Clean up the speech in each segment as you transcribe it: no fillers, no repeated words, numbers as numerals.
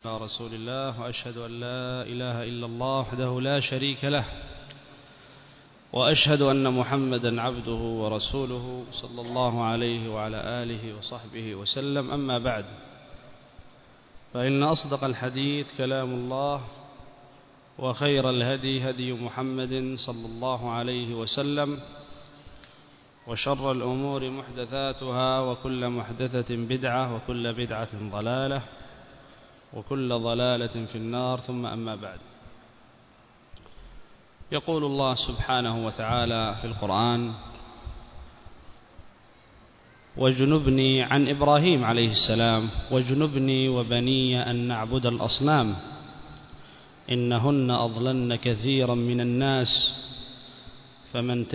على رسول الله، وأشهد أن لا إله إلا الله وحده لا شريك له، وأشهد أن محمدا عبده ورسوله صلى الله عليه وعلى آله وصحبه وسلم. أما بعد، فإن أصدق الحديث كلام الله، وخير الهدي هدي محمد صلى الله عليه وسلم، وشر الأمور محدثاتها، وكل محدثة بدعة، وكل بدعة ضلالة، وكل ضلالة في النار. ثم أما بعد، يقول الله سبحانه وتعالى في القرآن: واجنبني عن إبراهيم عليه السلام واجنبني وبني أن نعبد الأصنام إنهن أضللن كثيرا من الناس فمن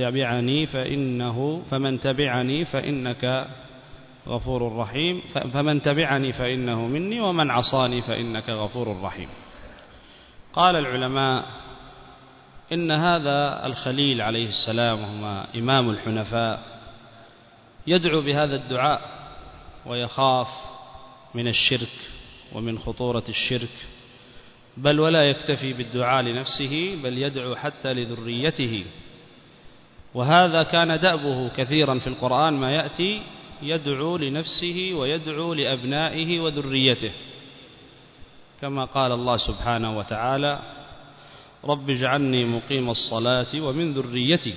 تبعني فإنك غفور رحيم، فمن تبعني فإنه مني ومن عصاني فإنك غفور رحيم. قال العلماء إن هذا الخليل عليه السلام، وهو إمام الحنفاء، يدعو بهذا الدعاء ويخاف من الشرك ومن خطورة الشرك، بل ولا يكتفي بالدعاء لنفسه، بل يدعو حتى لذريته. وهذا كان دأبه كثيرا في القرآن، ما يأتي يدعو لنفسه ويدعو لأبنائه وذريته، كما قال الله سبحانه وتعالى: رب اجعلني مقيم الصلاة ومن ذريتي.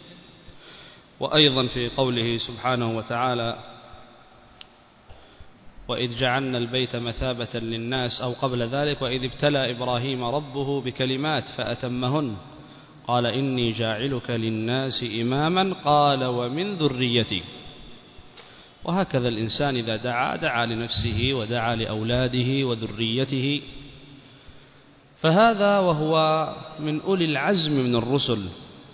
وأيضا في قوله سبحانه وتعالى: وإذ جعلنا البيت مثابة للناس، أو قبل ذلك: وإذ ابتلى إبراهيم ربه بكلمات فأتمهن قال إني جاعلك للناس إماما قال ومن ذريتي. وهكذا الإنسان إذا دعا لنفسه ودعا لأولاده وذريته، فهذا وهو من أولي العزم من الرسل،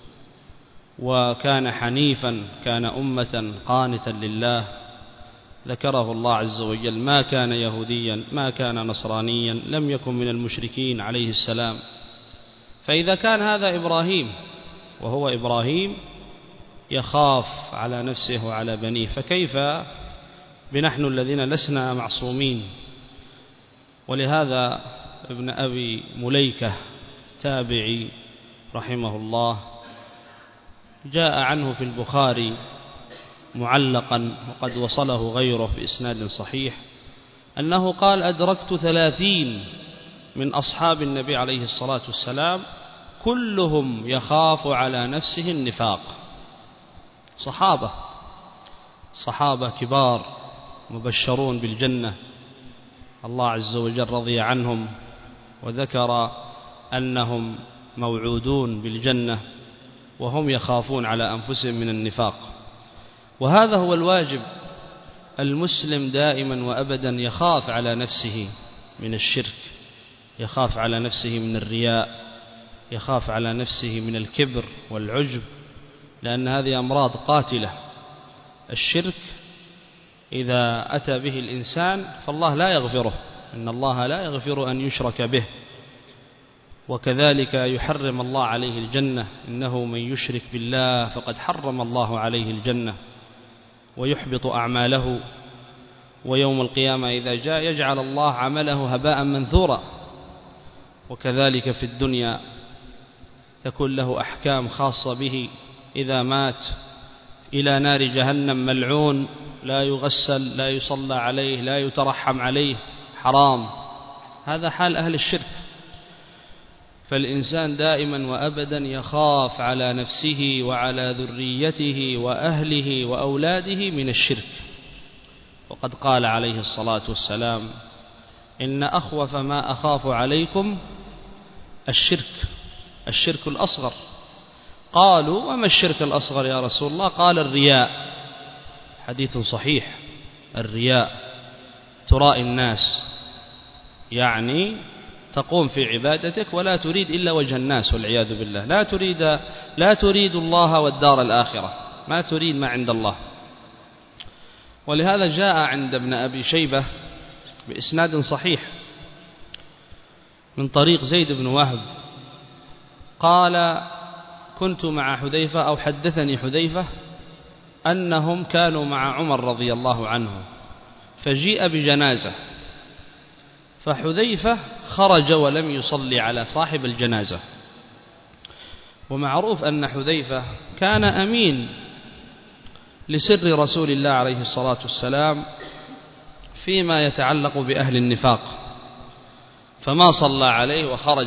وكان حنيفا، كان أمة قانتا لله، ذكره الله عز وجل: ما كان يهوديا ما كان نصرانيا لم يكن من المشركين عليه السلام. فإذا كان هذا إبراهيم، وهو إبراهيم يخاف على نفسه وعلى بنيه، فكيف بنحن الذين لسنا معصومين؟ ولهذا ابن أبي مليكة تابعي رحمه الله جاء عنه في البخاري معلقا، وقد وصله غيره بإسناد صحيح، أنه قال: أدركت 30 من أصحاب النبي عليه الصلاة والسلام كلهم يخاف على نفسه النفاق. صحابة كبار مبشرون بالجنة، الله عز وجل رضي عنهم وذكر أنهم موعودون بالجنة، وهم يخافون على أنفسهم من النفاق. وهذا هو الواجب، المسلم دائما وأبدا يخاف على نفسه من الشرك، يخاف على نفسه من الرياء، يخاف على نفسه من الكبر والعجب، لأن هذه أمراض قاتلة. الشرك إذا أتى به الإنسان فالله لا يغفره، إن الله لا يغفر أن يشرك به. وكذلك يحرم الله عليه الجنة، إنه من يشرك بالله فقد حرم الله عليه الجنة، ويحبط أعماله. ويوم القيامة إذا جاء يجعل الله عمله هباء منثورا. وكذلك في الدنيا تكون له أحكام خاصة به، إذا مات إلى نار جهنم ملعون، لا يغسل، لا يصلى عليه، لا يترحم عليه، حرام. هذا حال أهل الشرك. فالإنسان دائما وأبدا يخاف على نفسه وعلى ذريته وأهله وأولاده من الشرك. وقد قال عليه الصلاة والسلام: إن أخوف ما أخاف عليكم الشرك الأصغر. قالوا: وما الشرك الأصغر يا رسول الله؟ قال: الرياء. حديث صحيح. الرياء ترائي الناس، يعني تقوم في عبادتك ولا تريد إلا وجه الناس والعياذ بالله، لا تريد الله والدار الآخرة، ما تريد ما عند الله. ولهذا جاء عند ابن أبي شيبة بإسناد صحيح من طريق زيد بن وهب قال: كنت مع حذيفة، أو حدثني حذيفة أنهم كانوا مع عمر رضي الله عنه، فجيء بجنازة، فحذيفة خرج ولم يصلي على صاحب الجنازة. ومعروف أن حذيفة كان أمين لسر رسول الله عليه الصلاة والسلام فيما يتعلق بأهل النفاق، فما صلى عليه وخرج.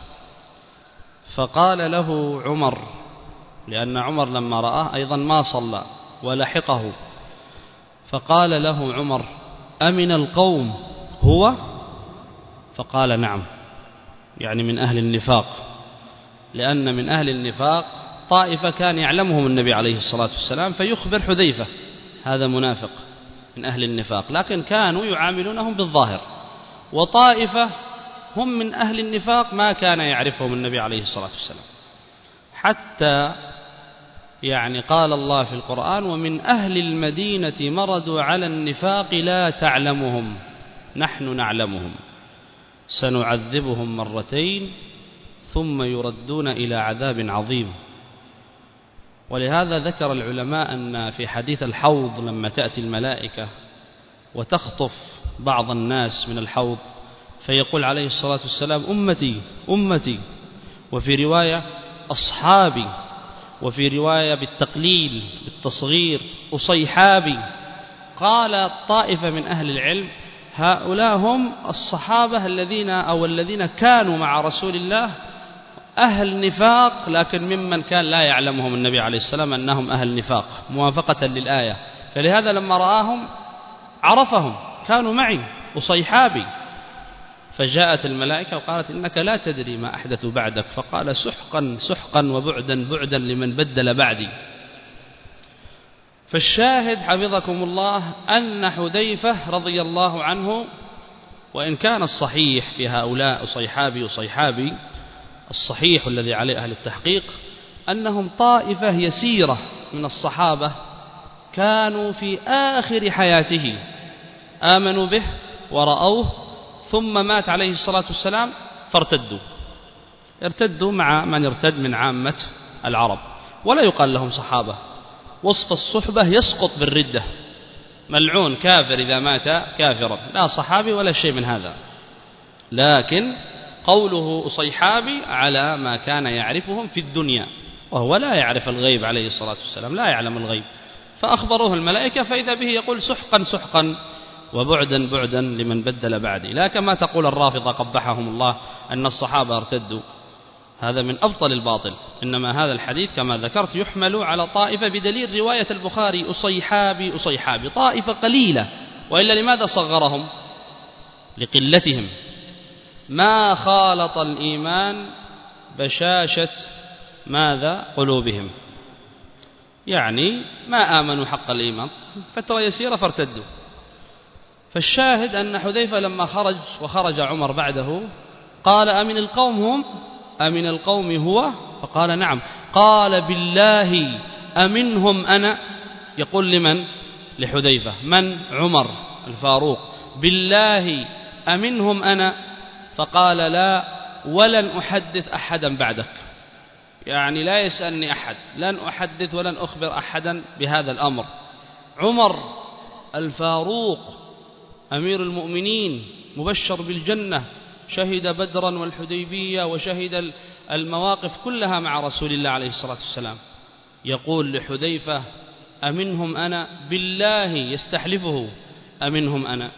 فقال له عمر، لأن عمر لما رآه أيضا ما صلى ولحقه، فقال له عمر: أمن القوم هو؟ فقال: نعم، يعني من أهل النفاق، لأن من أهل النفاق طائفة كان يعلمهم النبي عليه الصلاة والسلام فيخبر حذيفة هذا منافق من أهل النفاق، لكن كانوا يعاملونهم بالظاهر. وطائفة هم من أهل النفاق ما كان يعرفهم النبي عليه الصلاة والسلام، حتى يعني قال الله في القرآن: ومن أهل المدينة مردوا على النفاق لا تعلمهم نحن نعلمهم سنعذبهم مرتين ثم يردون إلى عذاب عظيم. ولهذا ذكر العلماء أن في حديث الحوض لما تأتي الملائكة وتخطف بعض الناس من الحوض فيقول عليه الصلاة والسلام: أمتي أمتي، وفي رواية أصحابي، وفي رواية بالتقليل بالتصغير أصيحابي. قال طائفة من أهل العلم: هؤلاء هم الصحابة الذين كانوا مع رسول الله أهل نفاق، لكن ممن كان لا يعلمهم النبي عليه السلام أنهم أهل نفاق موافقة للآية، فلهذا لما رآهم عرفهم، كانوا معي أصيحابي. فجاءت الملائكة وقالت: إنك لا تدري ما أحدثوا بعدك. فقال: سحقا سحقا وبعدا بعدا لمن بدل بعدي. فالشاهد حفظكم الله أن حذيفة رضي الله عنه، وإن كان الصحيح في هؤلاء أصيحابي الصحيح الذي عليه أهل التحقيق أنهم طائفة يسيرة من الصحابة كانوا في آخر حياته آمنوا به ورأوه، ثم مات عليه الصلاة والسلام ارتدوا مع من ارتد من عامة العرب، ولا يقال لهم صحابة. وصف الصحبة يسقط بالردة، ملعون كافر إذا مات كافرا، لا صحابي ولا شيء من هذا. لكن قوله أصيحابي على ما كان يعرفهم في الدنيا، وهو لا يعرف الغيب عليه الصلاة والسلام، لا يعلم الغيب. فأخبروه الملائكة فإذا به يقول: سحقا سحقا وبعدا بعدا لمن بدل بعدي. لا كما تقول الرافضة قبحهم الله أن الصحابة ارتدوا، هذا من أبطل الباطل. إنما هذا الحديث كما ذكرت يحمل على طائفة بدليل رواية البخاري: أصيحابي طائفة قليلة، وإلا لماذا صغرهم؟ لقلتهم. ما خالط الإيمان بشاشة ماذا؟ قلوبهم، يعني ما آمنوا حق الإيمان، فترة يسيرة فارتدوا. فالشاهد أن حذيفة لما وخرج عمر بعده قال: أمن القوم هم؟ أمن القوم هو؟ فقال: نعم. قال: بالله أمنهم أنا؟ يقول لمن؟ لحذيفة. من؟ عمر الفاروق. بالله أمنهم أنا؟ فقال: لا، ولن أحدث أحدا بعدك، يعني لا يسألني أحد، لن أحدث ولن أخبر أحدا بهذا الأمر. عمر الفاروق أمير المؤمنين مبشر بالجنة، شهد بدرا والحديبية وشهد المواقف كلها مع رسول الله عليه الصلاة والسلام، يقول لحذيفة: أمنهم أنا؟ بالله يستحلفه: أمنهم أنا.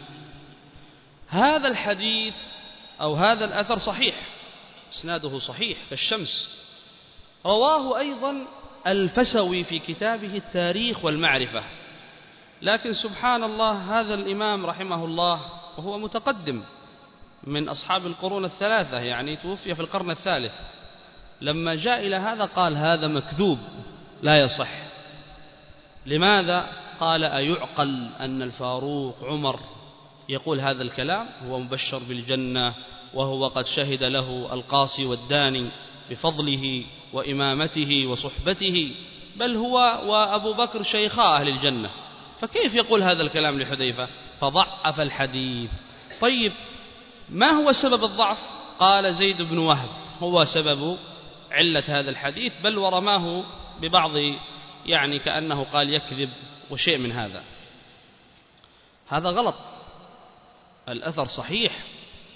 هذا الحديث أو هذا الأثر صحيح، إسناده صحيح كالشمس. رواه أيضا الفسوي في كتابه التاريخ والمعرفة. لكن سبحان الله، هذا الإمام رحمه الله وهو متقدم من أصحاب القرون الثلاثة، يعني توفي في القرن الثالث، لما جاء إلى هذا قال: هذا مكذوب لا يصح. لماذا؟ قال: أيعقل أن الفاروق عمر يقول هذا الكلام؟ هو مبشر بالجنة، وهو قد شهد له القاصي والداني بفضله وإمامته وصحبته، بل هو وأبو بكر شيخا أهل الجنة، فكيف يقول هذا الكلام لحذيفة؟ فضعف الحديث. طيب، ما هو سبب الضعف؟ قال: زيد بن وهب هو سبب علة هذا الحديث، بل ورماه ببعض يعني كأنه قال يكذب وشيء من هذا. هذا غلط. الأثر صحيح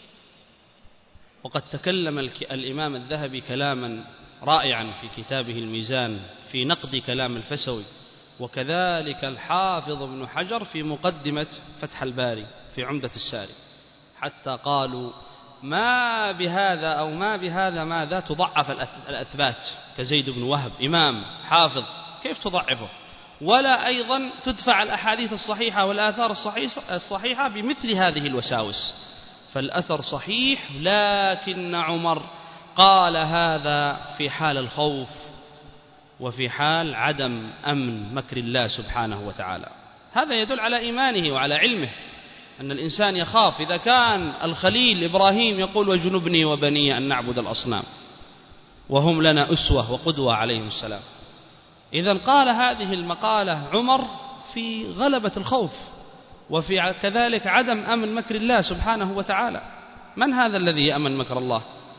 وقد تكلم الإمام الذهبي كلاما رائعا في كتابه الميزان في نقد كلام الفسوي، وكذلك الحافظ ابن حجر في مقدمة فتح الباري في عمدة الساري، حتى قالوا ما بهذا أو ما بهذا ماذا تضعف الأثبات كزيد بن وهب إمام حافظ، كيف تضعفه؟ ولا أيضا تدفع الأحاديث الصحيحة والآثار الصحيحة بمثل هذه الوساوس. فالأثر صحيح، لكن عمر قال هذا في حال الخوف وفي حال عدم أمن مكر الله سبحانه وتعالى. هذا يدل على إيمانه وعلى علمه أن الإنسان يخاف. إذا كان الخليل إبراهيم يقول وجنبني وبني أن نعبد الأصنام، وهم لنا أسوة وقدوة عليهم السلام، إذن قال هذه المقالة عمر في غلبة الخوف وفي كذلك عدم أمن مكر الله سبحانه وتعالى. من هذا الذي يأمن مكر الله؟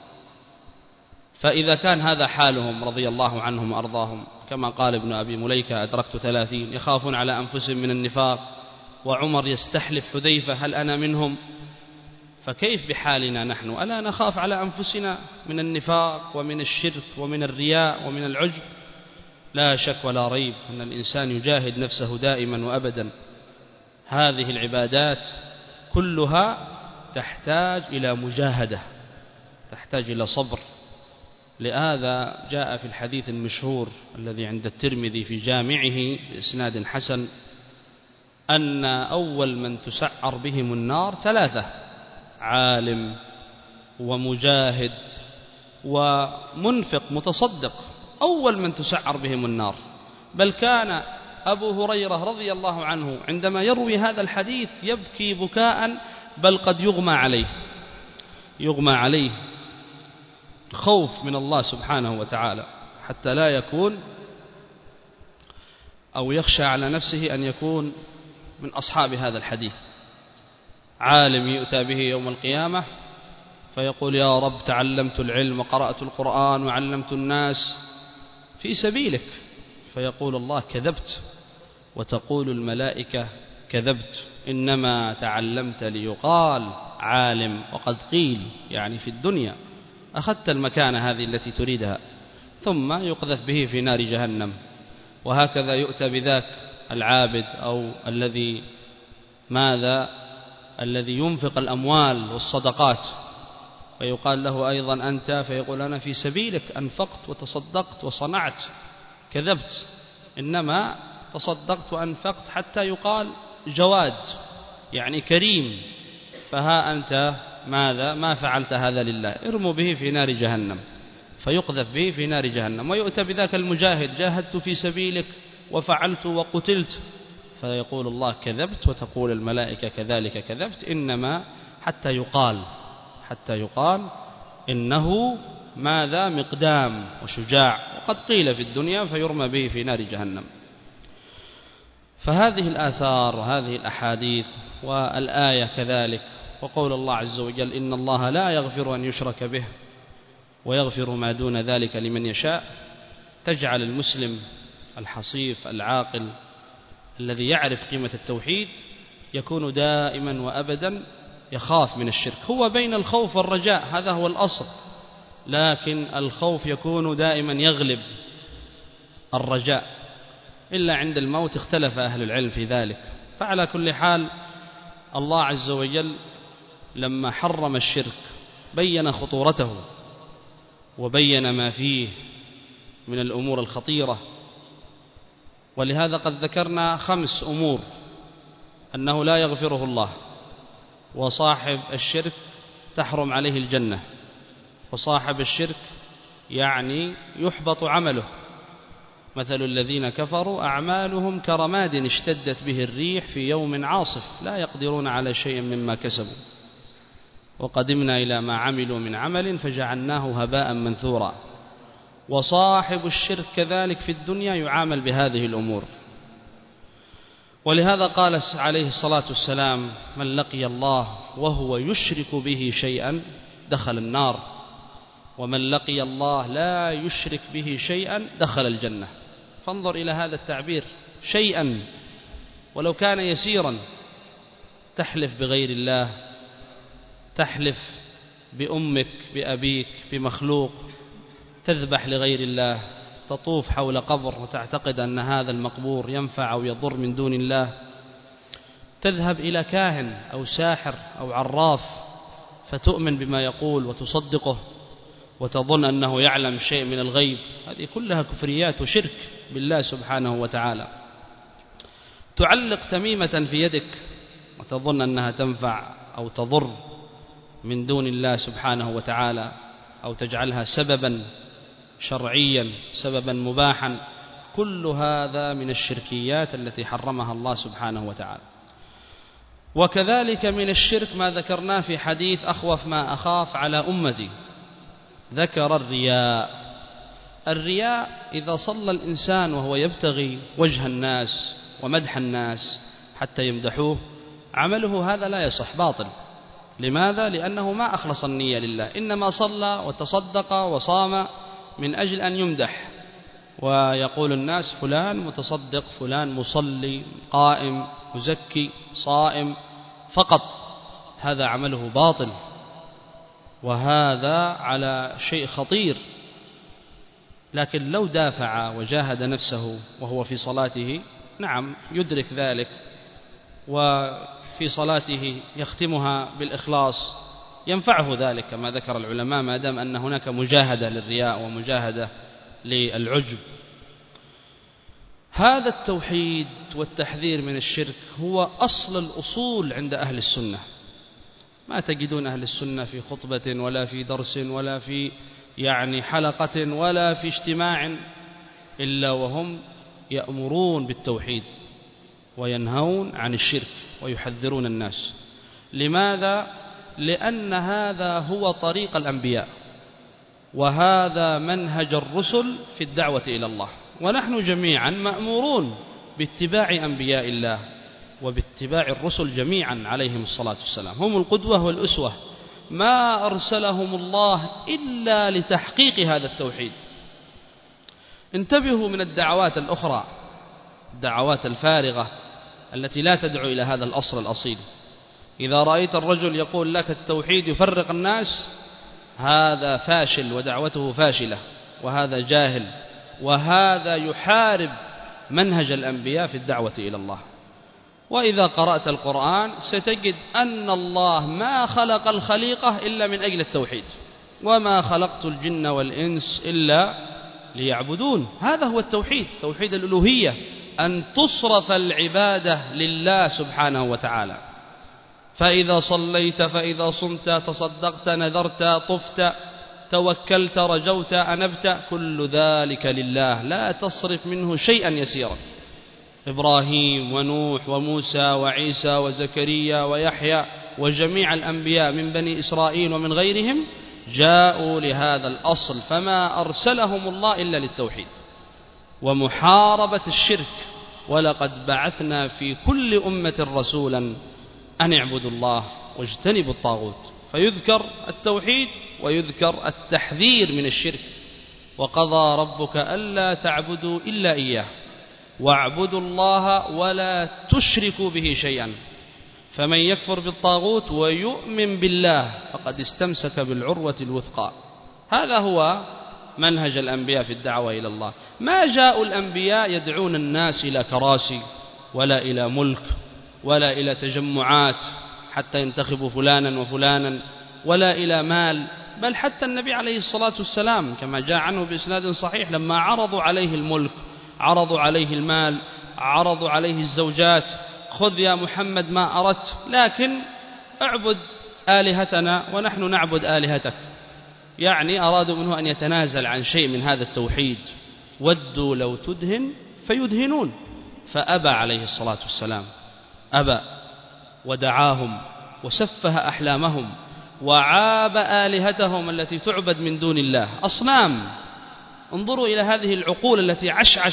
فإذا كان هذا حالهم رضي الله عنهم وأرضاهم، كما قال ابن أبي مليكة أدركت 30 يخافون على أنفسهم من النفاق، وعمر يستحلف حذيفة هل أنا منهم، فكيف بحالنا نحن؟ ألا نخاف على أنفسنا من النفاق ومن الشرك ومن الرياء ومن العجب؟ لا شك ولا ريب أن الإنسان يجاهد نفسه دائما وأبدا. هذه العبادات كلها تحتاج إلى مجاهدة، تحتاج إلى صبر. لهذا جاء في الحديث المشهور الذي عند الترمذي في جامعه بإسناد حسن أن أول من تسعر بهم النار 3: عالم ومجاهد ومنفق متصدق، أول من تسعر بهم النار. بل كان أبو هريرة رضي الله عنه عندما يروي هذا الحديث يبكي بكاء، بل قد يغمى عليه خوف من الله سبحانه وتعالى، حتى لا يكون أو يخشى على نفسه أن يكون من أصحاب هذا الحديث. عالم يؤتى به يوم القيامة فيقول يا رب تعلمت العلم وقرأت القرآن وعلمت الناس في سبيلك، فيقول الله كذبت، وتقول الملائكة كذبت، إنما تعلمت ليقال عالم، وقد قيل يعني في الدنيا أخذت المكانة هذه التي تريدها، ثم يقذف به في نار جهنم. وهكذا يؤتى بذاك العابد أو الذي ينفق الأموال والصدقات، فيقال له أيضا أنت، فيقول أنا في سبيلك أنفقت وتصدقت وصنعت، كذبت، إنما تصدقت وأنفقت حتى يقال جواد يعني كريم، فها أنت ما فعلت هذا لله، ارموا به في نار جهنم، فيقذف به في نار جهنم. ويؤتى بذاك المجاهد جاهدت في سبيلك وفعلت وقتلت، فيقول الله كذبت، وتقول الملائكة كذلك كذبت، إنما حتى يقال إنه مقدام وشجاع، وقد قيل في الدنيا، فيرمى به في نار جهنم. فهذه الآثار وهذه الأحاديث والآية كذلك، وقول الله عز وجل إن الله لا يغفر أن يشرك به ويغفر ما دون ذلك لمن يشاء، تجعل المسلم الحصيف العاقل الذي يعرف قيمة التوحيد يكون دائما وأبدا يخاف من الشرك. هو بين الخوف والرجاء، هذا هو الأصل، لكن الخوف يكون دائما يغلب الرجاء، إلا عند الموت اختلف أهل العلم في ذلك. فعلى كل حال الله عز وجل لما حرم الشرك بين خطورته وبين ما فيه من الأمور الخطيرة، ولهذا قد ذكرنا 5 أمور أنه لا يغفره الله، وصاحب الشرك تحرم عليه الجنة، وصاحب الشرك يعني يحبط عمله. مثل الذين كفروا أعمالهم كرماد اشتدت به الريح في يوم عاصف لا يقدرون على شيء مما كسبوا وقدمنا إلى ما عملوا من عمل فجعلناه هباء منثورا. وصاحب الشرك كذلك في الدنيا يعامل بهذه الأمور. ولهذا قال عليه الصلاة والسلام من لقي الله وهو يشرك به شيئا دخل النار، ومن لقي الله لا يشرك به شيئا دخل الجنة. فانظر إلى هذا التعبير، شيئا ولو كان يسيرا، تحلف بغير الله، تحلف بأمك بأبيك بمخلوق، تذبح لغير الله، تطوف حول قبر وتعتقد أن هذا المقبور ينفع أو يضر من دون الله، تذهب إلى كاهن أو ساحر أو عراف فتؤمن بما يقول وتصدقه وتظن أنه يعلم شيء من الغيب، هذه كلها كفريات وشرك بالله سبحانه وتعالى. تعلق تميمة في يدك وتظن أنها تنفع أو تضر من دون الله سبحانه وتعالى، أو تجعلها سببا شرعيا سببا مباحا، كل هذا من الشركيات التي حرمها الله سبحانه وتعالى. وكذلك من الشرك ما ذكرناه في حديث أخوف ما أخاف على أمتي، ذكر الرياء. الرياء إذا صلى الإنسان وهو يبتغي وجه الناس ومدح الناس حتى يمدحوه، عمله هذا لا يصح، باطل. لماذا؟ لأنه ما أخلص النية لله، إنما صلى وتصدق وصام من أجل أن يمدح ويقول الناس فلان متصدق، فلان مصلي قائم مزكي صائم فقط، هذا عمله باطل، وهذا على شيء خطير. لكن لو دافع وجاهد نفسه وهو في صلاته، نعم يدرك ذلك، وفي صلاته يختمها بالإخلاص، ينفعه ذلك كما ذكر العلماء، ما دام أن هناك مجاهدة للرياء ومجاهدة للعجب. هذا التوحيد والتحذير من الشرك هو أصل الأصول عند أهل السنة. ما تجدون أهل السنة في خطبة ولا في درس ولا في حلقة ولا في اجتماع إلا وهم يأمرون بالتوحيد وينهون عن الشرك ويحذرون الناس. لماذا؟ لأن هذا هو طريق الأنبياء، وهذا منهج الرسل في الدعوة إلى الله، ونحن جميعا مأمورون باتباع أنبياء الله وباتباع الرسل جميعا عليهم الصلاة والسلام، هم القدوة والأسوة، ما أرسلهم الله إلا لتحقيق هذا التوحيد. انتبهوا من الدعوات الأخرى، الدعوات الفارغة التي لا تدعو إلى هذا الأصل الأصيل. إذا رأيت الرجل يقول لك التوحيد يفرق الناس، هذا فاشل ودعوته فاشلة، وهذا جاهل، وهذا يحارب منهج الأنبياء في الدعوة إلى الله. وإذا قرأت القرآن ستجد أن الله ما خلق الخليقة إلا من أجل التوحيد، وما خلقت الجن والإنس إلا ليعبدون. هذا هو التوحيد، توحيد الألوهية، أن تصرف العبادة لله سبحانه وتعالى. فإذا صليت، فإذا صمت، تصدقت، نذرت، طفت، توكلت، رجوت، أنبت، كل ذلك لله، لا تصرف منه شيئا يسيرا. إبراهيم ونوح وموسى وعيسى وزكريا ويحيى وجميع الأنبياء من بني إسرائيل ومن غيرهم جاءوا لهذا الأصل، فما أرسلهم الله إلا للتوحيد ومحاربة الشرك. ولقد بعثنا في كل أمة رسولا أن اعبدوا الله واجتنبوا الطاغوت، فيذكر التوحيد ويذكر التحذير من الشرك. وقضى ربك ألا تعبدوا إلا إياه واعبدوا الله ولا تشركوا به شيئا، فمن يكفر بالطاغوت ويؤمن بالله فقد استمسك بالعروة الوثقى. هذا هو منهج الأنبياء في الدعوة إلى الله. ما جاء الأنبياء يدعون الناس إلى كراسي ولا إلى ملك ولا إلى تجمعات حتى ينتخبوا فلانا وفلانا ولا إلى مال، بل حتى النبي عليه الصلاة والسلام كما جاء عنه بإسناد صحيح لما عرضوا عليه الملك، عرضوا عليه المال، عرضوا عليه الزوجات، خذ يا محمد ما أردت، لكن اعبد آلهتنا ونحن نعبد آلهتك. أرادوا منه أن يتنازل عن شيء من هذا التوحيد. ودوا لو تدهن فيدهنون، فأبى عليه الصلاة والسلام، أبى ودعاهم وسفه أحلامهم وعاب آلهتهم التي تعبد من دون الله، أصنام. انظروا إلى هذه العقول التي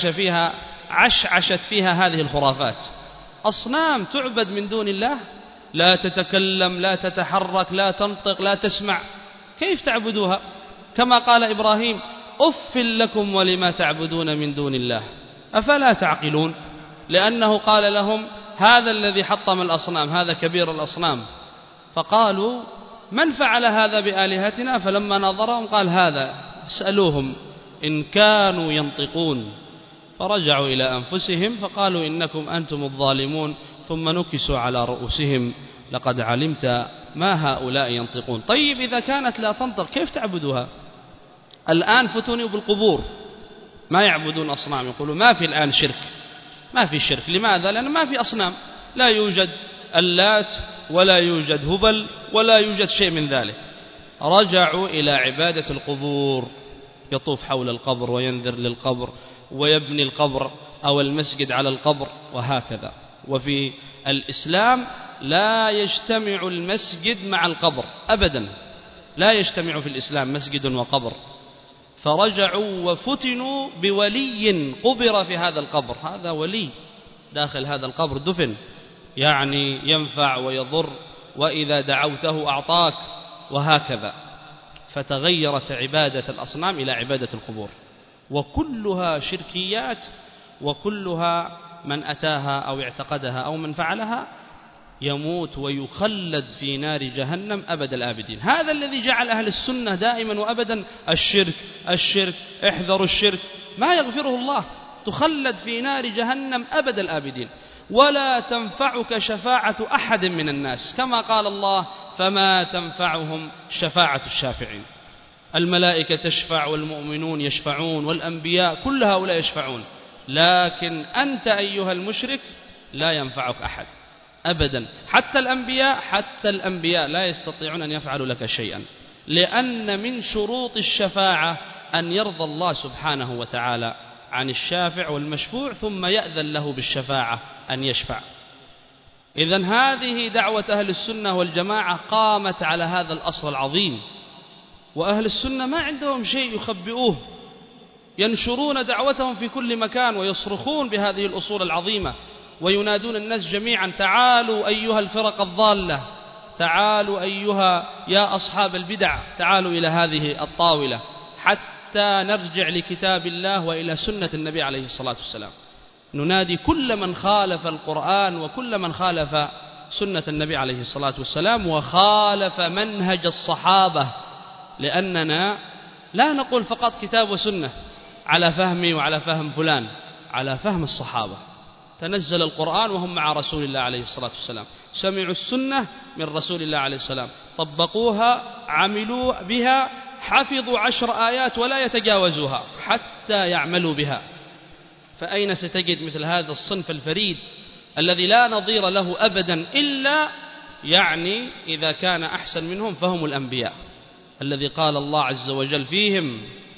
عشعشت فيها هذه الخرافات، أصنام تعبد من دون الله، لا تتكلم، لا تتحرك، لا تنطق، لا تسمع، كيف تعبدوها؟ كما قال إبراهيم: أف لكم ولما تعبدون من دون الله أفلا تعقلون؟ لأنه قال لهم: هذا الذي حطم الأصنام، هذا كبير الأصنام. فقالوا: من فعل هذا بآلهتنا؟ فلما نظرهم قال هذا، اسألوهم إن كانوا ينطقون. فرجعوا إلى أنفسهم فقالوا إنكم أنتم الظالمون، ثم نكسوا على رؤوسهم لقد علمت ما هؤلاء ينطقون. طيب إذا كانت لا تنطق كيف تعبدها؟ الآن فتنوا بالقبور، ما يعبدون أصنام، يقولوا ما في الآن شرك، ما في شرك. لماذا؟ لأن ما في أصنام، لا يوجد اللات ولا يوجد هبل ولا يوجد شيء من ذلك. رجعوا إلى عبادة القبور، يطوف حول القبر وينذر للقبر ويبني القبر أو المسجد على القبر وهكذا. وفي الإسلام لا يجتمع المسجد مع القبر أبدا، لا يجتمع في الإسلام مسجد وقبر. فرجعوا وفتنوا بولي قبر في هذا القبر، هذا ولي داخل هذا القبر دفن، يعني ينفع ويضر، وإذا دعوته أعطاك وهكذا. فتغيرت عبادة الأصنام إلى عبادة القبور، وكلها شركيات، وكلها من أتاها أو اعتقدها أو من فعلها يموت ويخلد في نار جهنم أبد الآبدين. هذا الذي جعل أهل السنة دائما وأبدا الشرك الشرك، احذروا الشرك، ما يغفره الله، تخلد في نار جهنم أبد الآبدين، ولا تنفعك شفاعة أحد من الناس، كما قال الله فما تنفعهم شفاعة الشافعين. الملائكة تشفع والمؤمنون يشفعون والأنبياء كل هؤلاء يشفعون، لكن أنت أيها المشرك لا ينفعك أحد أبدا. حتى الأنبياء لا يستطيعون أن يفعلوا لك شيئا، لأن من شروط الشفاعة أن يرضى الله سبحانه وتعالى عن الشافع والمشفوع، ثم يأذن له بالشفاعة أن يشفع. إذن هذه دعوة أهل السنة والجماعة قامت على هذا الأصل العظيم، وأهل السنة ما عندهم شيء يخبئوه، ينشرون دعوتهم في كل مكان ويصرخون بهذه الأصول العظيمة، وينادون الناس جميعا تعالوا أيها الفرق الضالة، تعالوا أيها يا أصحاب البدع، تعالوا إلى هذه الطاولة حتى نرجع لكتاب الله وإلى سنة النبي عليه الصلاة والسلام. ننادي كل من خالف القرآن وكل من خالف سنة النبي عليه الصلاة والسلام وخالف منهج الصحابة، لأننا لا نقول فقط كتاب وسنة على فهمي وعلى فهم فلان، على فهم الصحابة. تنزل القرآن وهم مع رسول الله عليه الصلاة والسلام، سمعوا السنة من رسول الله عليه السلام، طبقوها، عملوا بها، حفظوا 10 آيات ولا يتجاوزوها حتى يعملوا بها. فأين ستجد مثل هذا الصنف الفريد الذي لا نظير له أبدا، إلا يعني إذا كان أحسن منهم فهم الأنبياء الذي قال الله عز وجل فيهم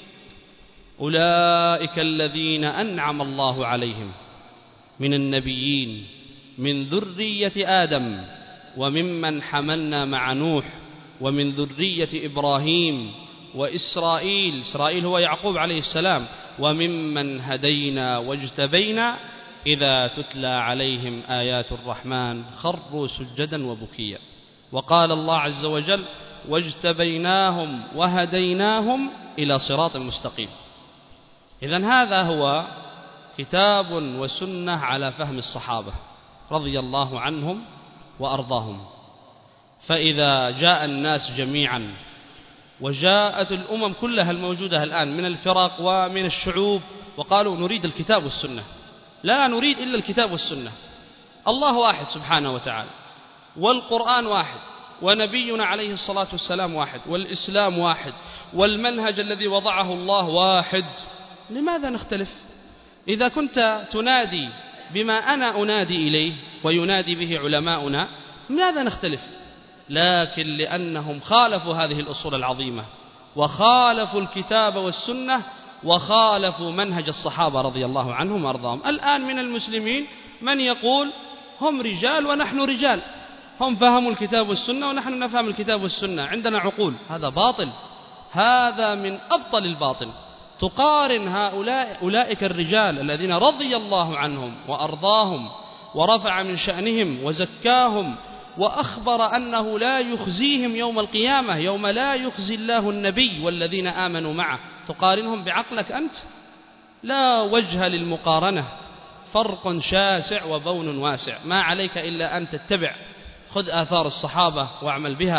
أولئك الذين أنعم الله عليهم من النبيين من ذرية آدم وممن حملنا مع نوح ومن ذرية إبراهيم وإسرائيل، إسرائيل هو يعقوب عليه السلام، وممن هدينا واجتبينا إذا تتلى عليهم آيات الرحمن خروا سجدا وبكيا. وقال الله عز وجل واجتبيناهم وهديناهم إلى صراط مستقيم. إذن هذا هو كتاب وسنة على فهم الصحابة رضي الله عنهم وأرضاهم. فإذا جاء الناس جميعا وجاءت الأمم كلها الموجودة الآن من الفرق ومن الشعوب وقالوا نريد الكتاب والسنة، لا نريد إلا الكتاب والسنة، الله واحد سبحانه وتعالى، والقرآن واحد، ونبينا عليه الصلاة والسلام واحد، والإسلام واحد، والمنهج الذي وضعه الله واحد، لماذا نختلف؟ إذا كنت تنادي بما أنا أنادي إليه وينادي به علماؤنا لماذا نختلف؟ لكن لأنهم خالفوا هذه الأصول العظيمة وخالفوا الكتاب والسنة وخالفوا منهج الصحابة رضي الله عنهم وأرضاهم. الآن من المسلمين من يقول هم رجال ونحن رجال، هم فهموا الكتاب والسنة ونحن نفهم الكتاب والسنة، عندنا عقول. هذا باطل، هذا من أبطل الباطل. تقارن أولئك الرجال الذين رضي الله عنهم وأرضاهم ورفع من شأنهم وزكاهم وأخبر أنه لا يخزيهم يوم القيامة يوم لا يخزي الله النبي والذين آمنوا معه، تقارنهم بعقلك أنت؟ لا وجه للمقارنة، فرق شاسع وبون واسع. ما عليك إلا أن تتبع، خذ آثار الصحابة واعمل بها،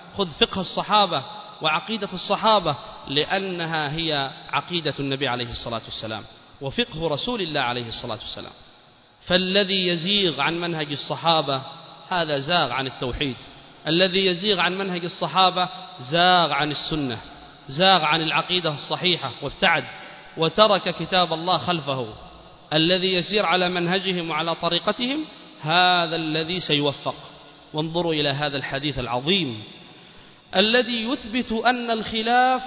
خذ فقه الصحابة وعقيدة الصحابة، لأنها هي عقيدة النبي عليه الصلاة والسلام وفقه رسول الله عليه الصلاة والسلام. فالذي يزيغ عن منهج الصحابة هذا زاغ عن التوحيد، الذي يزيغ عن منهج الصحابة زاغ عن السنة، زاغ عن العقيدة الصحيحة وابتعد وترك كتاب الله خلفه. الذي يسير على منهجهم وعلى طريقتهم هذا الذي سيوفق. وانظروا إلى هذا الحديث العظيم الذي يثبت أن الخلاف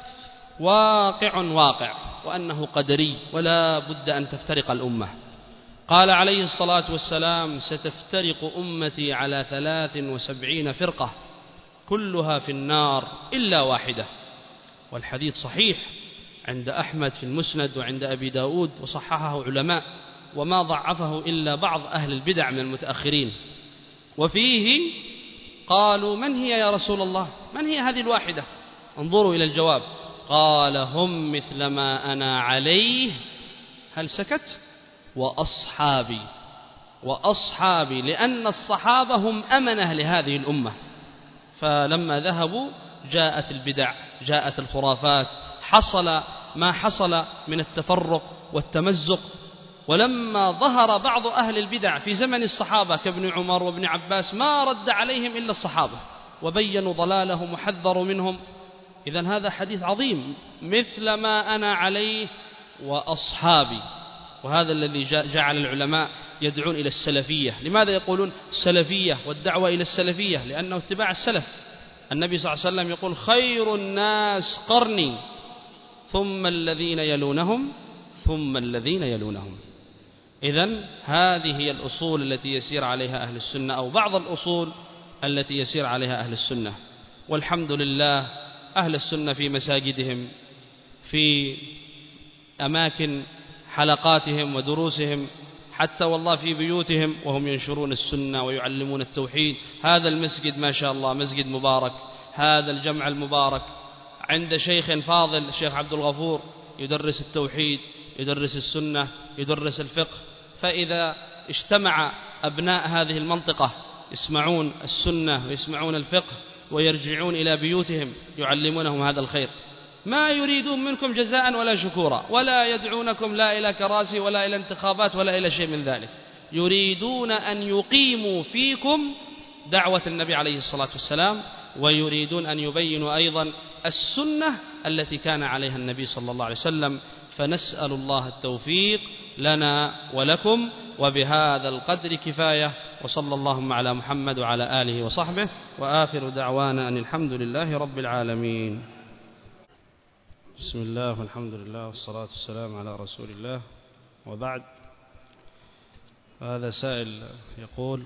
واقع وأنه قدري ولا بد أن تفترق الأمة. قال عليه الصلاة والسلام: ستفترق أمتي على 73 فرقة كلها في النار إلا واحدة. والحديث صحيح عند أحمد في المسند وعند أبي داود، وصححه علماء، وما ضعفه إلا بعض أهل البدع من المتأخرين. وفيه قالوا: من هي يا رسول الله؟ من هي هذه الواحدة؟ انظروا إلى الجواب، قال: هم مثل ما أنا عليه، هل سكت؟ وأصحابي، لأن الصحابة هم أمنة لهذه الأمة. فلما ذهبوا جاءت البدع، جاءت الخرافات، حصل ما حصل من التفرق والتمزق. ولما ظهر بعض أهل البدع في زمن الصحابة كابن عمر وابن عباس ما رد عليهم إلا الصحابة وبينوا ضلالهم وحذروا منهم. إذن هذا حديث عظيم، مثل ما أنا عليه وأصحابي. وهذا الذي جعل العلماء يدعون إلى السلفية. لماذا يقولون السلفية والدعوة إلى السلفية؟ لأنه اتباع السلف. النبي صلى الله عليه وسلم يقول: خير الناس قرني ثم الذين يلونهم ثم الذين يلونهم. إذن هذه هي الأصول التي يسير عليها أهل السنة، أو بعض الأصول التي يسير عليها أهل السنة. والحمد لله أهل السنة في مساجدهم، في أماكن حلقاتهم ودروسهم، حتى والله في بيوتهم وهم ينشرون السنة ويعلمون التوحيد. هذا المسجد ما شاء الله مسجد مبارك، هذا الجمع المبارك عند شيخ فاضل الشيخ عبد الغفور يدرس التوحيد، يدرس السنة، يدرس الفقه. فإذا اجتمع أبناء هذه المنطقة يسمعون السنة ويسمعون الفقه ويرجعون إلى بيوتهم يعلمونهم هذا الخير، ما يريدون منكم جزاء ولا شكورا، ولا يدعونكم لا إلى كراسي ولا إلى انتخابات ولا إلى شيء من ذلك. يريدون أن يقيموا فيكم دعوة النبي عليه الصلاة والسلام، ويريدون أن يبينوا أيضا السنة التي كان عليها النبي صلى الله عليه وسلم. فنسأل الله التوفيق لنا ولكم، وبهذا القدر كفاية. وصلى اللهم على محمد وعلى آله وصحبه، وآخر دعوانا أن الحمد لله رب العالمين. بسم الله والحمد لله والصلاة والسلام على رسول الله، وبعد. هذا سائل يقول: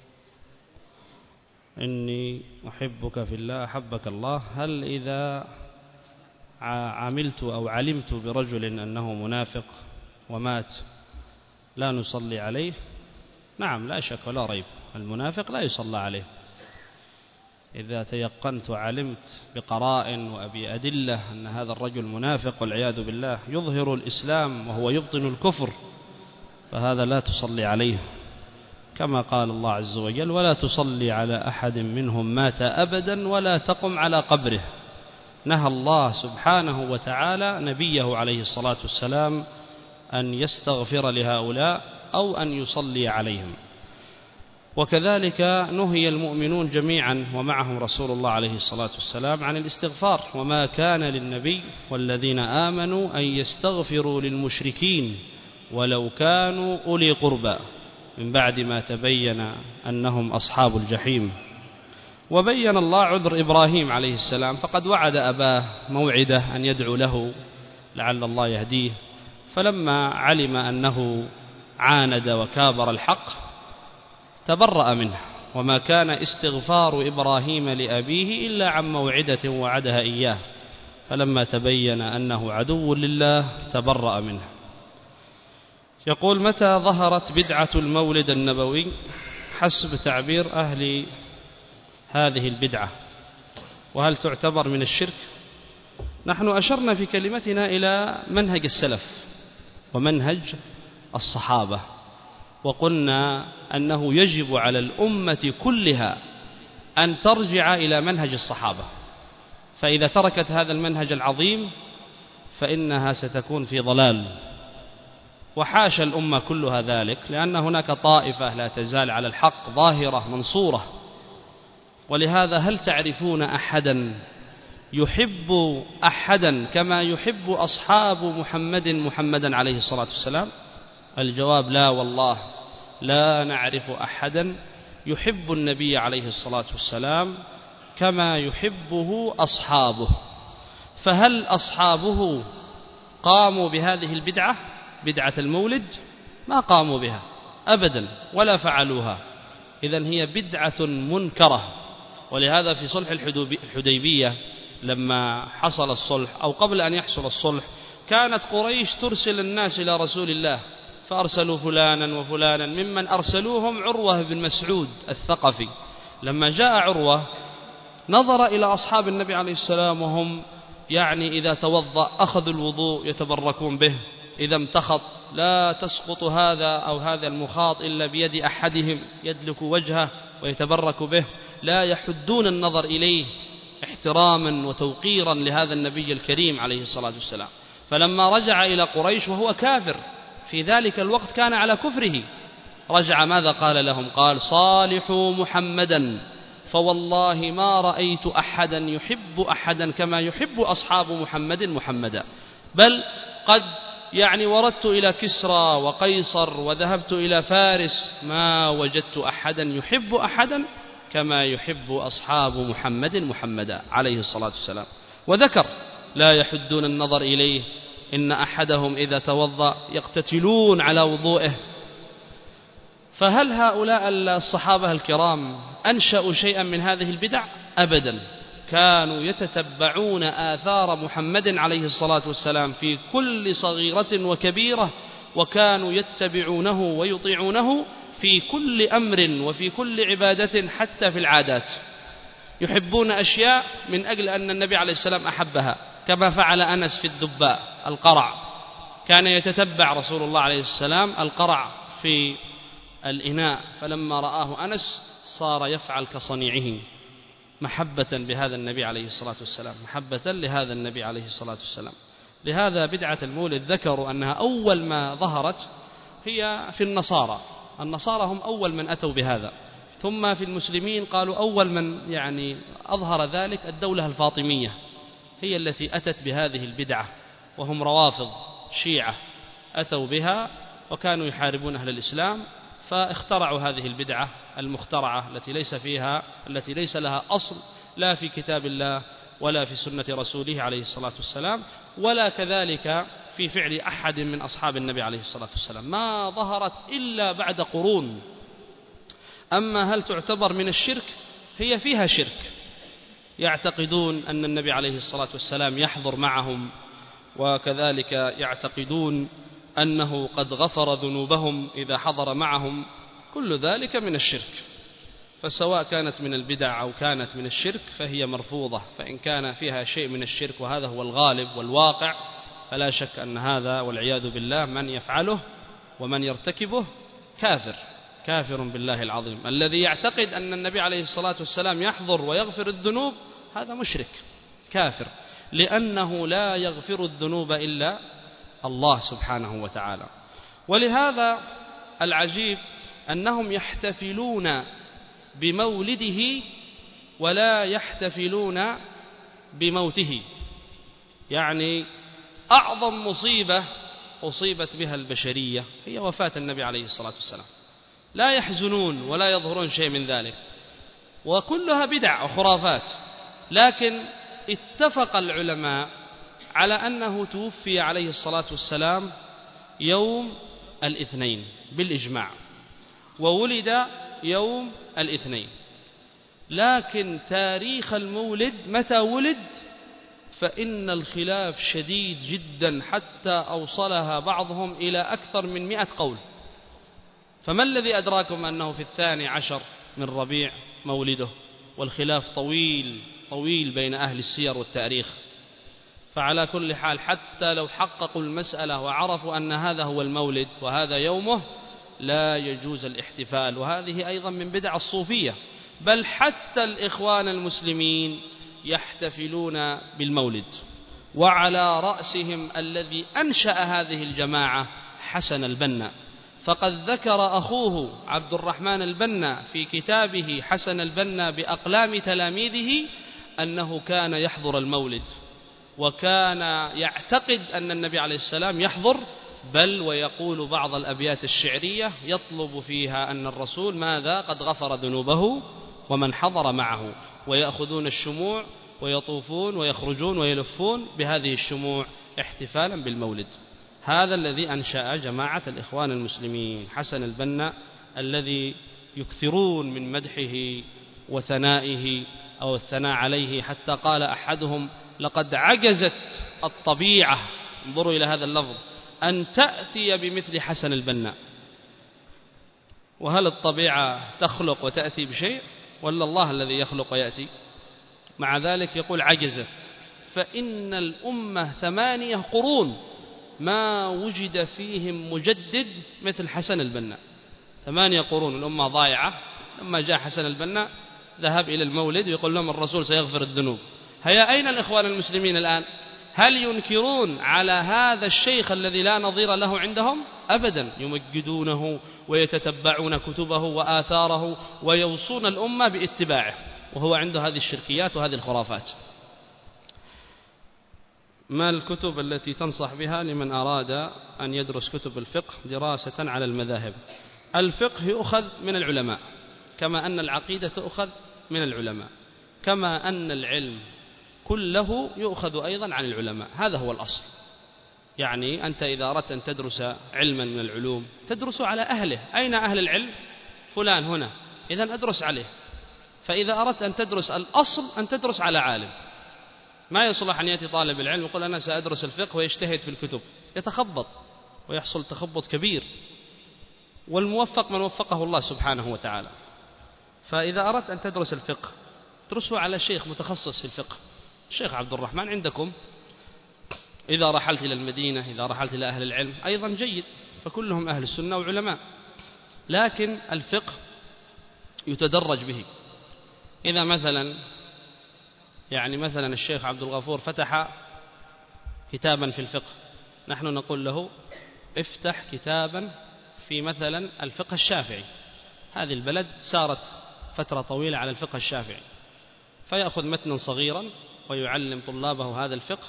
إني أحبك في الله أحبك الله، هل إذا عملت أو علمت برجل أنه منافق ومات لا نصلي عليه؟ نعم، لا شك ولا ريب، المنافق لا يصلى عليه. إذا تيقنت وعلمت بقرائن وبأدلة أن هذا الرجل منافق والعياذ بالله يظهر الإسلام وهو يبطن الكفر، فهذا لا تصلي عليه، كما قال الله عز وجل: ولا تصلي على أحد منهم مات أبدا ولا تقم على قبره. نهى الله سبحانه وتعالى نبيه عليه الصلاة والسلام أن يستغفر لهؤلاء أو أن يصلي عليهم. وكذلك نهي المؤمنون جميعا ومعهم رسول الله عليه الصلاة والسلام عن الاستغفار: وما كان للنبي والذين آمنوا أن يستغفروا للمشركين ولو كانوا أولي قربى من بعد ما تبين أنهم أصحاب الجحيم. وبين الله عذر إبراهيم عليه السلام، فقد وعد أباه موعده أن يدعو له لعل الله يهديه، فلما علم أنه عاند وكابر الحق تبرأ منه. وما كان استغفار إبراهيم لأبيه إلا عن موعدة وعدها إياه، فلما تبين أنه عدو لله تبرأ منه. يقول: متى ظهرت بدعة المولد النبوي حسب تعبير أهل هذه البدعة، وهل تعتبر من الشرك؟ نحن أشرنا في كلمتنا إلى منهج السلف ومنهج الصحابة، وقلنا أنه يجب على الأمة كلها أن ترجع إلى منهج الصحابة، فإذا تركت هذا المنهج العظيم فإنها ستكون في ضلال، وحاشا الأمة كلها ذلك، لأن هناك طائفة لا تزال على الحق ظاهرة منصورة. ولهذا هل تعرفون أحدا يحب أحدا كما يحب أصحاب محمدا عليه الصلاة والسلام؟ الجواب لا والله، لا نعرف أحدا يحب النبي عليه الصلاة والسلام كما يحبه أصحابه. فهل أصحابه قاموا بهذه البدعة، بدعة المولد؟ ما قاموا بها أبدا ولا فعلوها، إذن هي بدعة منكرة. ولهذا في صلح الحديبية لما حصل الصلح أو قبل أن يحصل الصلح كانت قريش ترسل الناس إلى رسول الله، فأرسلوا فلانا وفلانا، ممن أرسلوهم عروة بن مسعود الثقفي. لما جاء عروة نظر إلى أصحاب النبي عليه السلام وهم إذا توضأ أخذوا الوضوء يتبركون به، إذا امتخط لا تسقط هذا أو هذا المخاط إلا بيد أحدهم يدلك وجهه ويتبرك به، لا يحدون النظر إليه احتراما وتوقيرا لهذا النبي الكريم عليه الصلاة والسلام. فلما رجع إلى قريش وهو كافر في ذلك الوقت، كان على كفره، رجع ماذا قال لهم؟ قال: صالحوا محمدا فوالله ما رأيت أحدا يحب أحدا كما يحب أصحاب محمدا، بل قد وردت إلى كسرى وقيصر وذهبت إلى فارس، ما وجدت أحدا يحب أحدا كما يحب أصحاب محمدا عليه الصلاة والسلام. وذكر: لا يحدون النظر إليه، إن أحدهم إذا توضأ يقتتلون على وضوئه. فهل هؤلاء الصحابة الكرام أنشأوا شيئا من هذه البدع؟ أبدا، كانوا يتتبعون آثار محمد عليه الصلاة والسلام في كل صغيرة وكبيرة، وكانوا يتبعونه ويطيعونه في كل أمر وفي كل عبادة، حتى في العادات. يحبون أشياء من أجل أن النبي عليه السلام أحبها، كما فعل أنس في الدباء القرع، كان يتتبع رسول الله عليه السلام القرع في الإناء، فلما رآه أنس صار يفعل كصنيعه محبة بهذا النبي عليه الصلاة والسلام، محبة لهذا النبي عليه الصلاة والسلام. لهذا بدعة المولد ذكروا أنها أول ما ظهرت هي في النصارى هم أول من أتوا بهذا، ثم في المسلمين قالوا أول من أظهر ذلك الدولة الفاطمية، هي التي أتت بهذه البدعة، وهم روافض شيعة أتوا بها وكانوا يحاربون أهل الإسلام، فاخترعوا هذه البدعة المخترعة التي ليس لها أصل لا في كتاب الله ولا في سنة رسوله عليه الصلاة والسلام، ولا كذلك في فعل أحد من أصحاب النبي عليه الصلاة والسلام، ما ظهرت إلا بعد قرون. أما هل تعتبر من الشرك؟ هي فيها شرك، يعتقدون أن النبي عليه الصلاة والسلام يحضر معهم، وكذلك يعتقدون أنه قد غفر ذنوبهم إذا حضر معهم، كل ذلك من الشرك. فسواء كانت من البدع أو كانت من الشرك فهي مرفوضة، فإن كان فيها شيء من الشرك وهذا هو الغالب والواقع، فلا شك أن هذا والعياذ بالله من يفعله ومن يرتكبه كافر بالله العظيم. الذي يعتقد أن النبي عليه الصلاة والسلام يحضر ويغفر الذنوب هذا مشرك كافر، لأنه لا يغفر الذنوب إلا الله سبحانه وتعالى. ولهذا العجيب أنهم يحتفلون بمولده ولا يحتفلون بموته، أعظم مصيبة أصيبت بها البشرية هي وفاة النبي عليه الصلاة والسلام، لا يحزنون ولا يظهرون شيء من ذلك، وكلها بدع وخرافات. لكن اتفق العلماء على أنه توفي عليه الصلاة والسلام يوم الاثنين بالإجماع، وولد يوم الاثنين، لكن تاريخ المولد متى ولد فإن الخلاف شديد جدا، حتى أوصلها بعضهم إلى أكثر من 100 قول. فما الذي أدراكم أنه في 12 من ربيع مولده؟ والخلاف طويل بين أهل السير والتاريخ. فعلى كل حال حتى لو حققوا المسألة وعرفوا أن هذا هو المولد وهذا يومه لا يجوز الاحتفال. وهذه أيضا من بدع الصوفية، بل حتى الإخوان المسلمين يحتفلون بالمولد، وعلى رأسهم الذي أنشأ هذه الجماعة حسن البنا. فقد ذكر أخوه عبد الرحمن البنا في كتابه حسن البنا بأقلام تلاميذه أنه كان يحضر المولد، وكان يعتقد أن النبي عليه السلام يحضر، بل ويقول بعض الأبيات الشعرية يطلب فيها أن الرسول ماذا قد غفر ذنوبه ومن حضر معه، ويأخذون الشموع ويطوفون ويخرجون ويلفون بهذه الشموع احتفالا بالمولد. هذا الذي أنشأ جماعة الإخوان المسلمين حسن البنا، الذي يكثرون من مدحه وثنائه أو الثناء عليه، حتى قال أحدهم: لقد عجزت الطبيعة، انظروا إلى هذا اللفظ، أن تأتي بمثل حسن البنا. وهل الطبيعة تخلق وتأتي بشيء، ولا الله الذي يخلق ويأتي؟ مع ذلك يقول عجزت، فإن الأمة 8 قرون ما وجد فيهم مجدد مثل حسن البنا. 8 قرون الأمة ضايعة، لما جاء حسن البنا ذهب إلى المولد ويقول لهم الرسول سيغفر الذنوب. هيا أين الإخوان المسلمين الآن؟ هل ينكرون على هذا الشيخ الذي لا نظير له عندهم؟ أبدا، يمجدونه ويتتبعون كتبه وآثاره ويوصون الأمة باتباعه، وهو عنده هذه الشركيات وهذه الخرافات. ما الكتب التي تنصح بها لمن أراد أن يدرس كتب الفقه دراسة على المذاهب؟ الفقه يؤخذ من العلماء، كما أن العقيدة تؤخذ من العلماء، كما أن العلم كله يؤخذ أيضا عن العلماء. هذا هو الأصل. يعني أنت إذا أردت أن تدرس علما من العلوم تدرس على أهله. أين أهل العلم؟ فلان هنا، إذن أدرس عليه. فإذا أردت أن تدرس الأصل أن تدرس على عالم. ما يصلح أن يأتي طالب العلم ويقول أنا سأدرس الفقه ويجتهد في الكتب، يتخبط ويحصل تخبط كبير، والموفق من وفقه الله سبحانه وتعالى. فإذا أردت أن تدرس الفقه تدرسه على شيخ متخصص في الفقه. الشيخ عبد الرحمن عندكم، إذا رحلت إلى المدينة، إذا رحلت إلى أهل العلم أيضا جيد، فكلهم أهل السنة وعلماء، لكن الفقه يتدرج به. إذا مثلا الشيخ عبد الغفور فتح كتابا في الفقه، نحن نقول له افتح كتابا في مثلا الفقه الشافعي. هذه البلد سارت فترة طويلة على الفقه الشافعي، فيأخذ متنا صغيرا ويعلم طلابه هذا الفقه.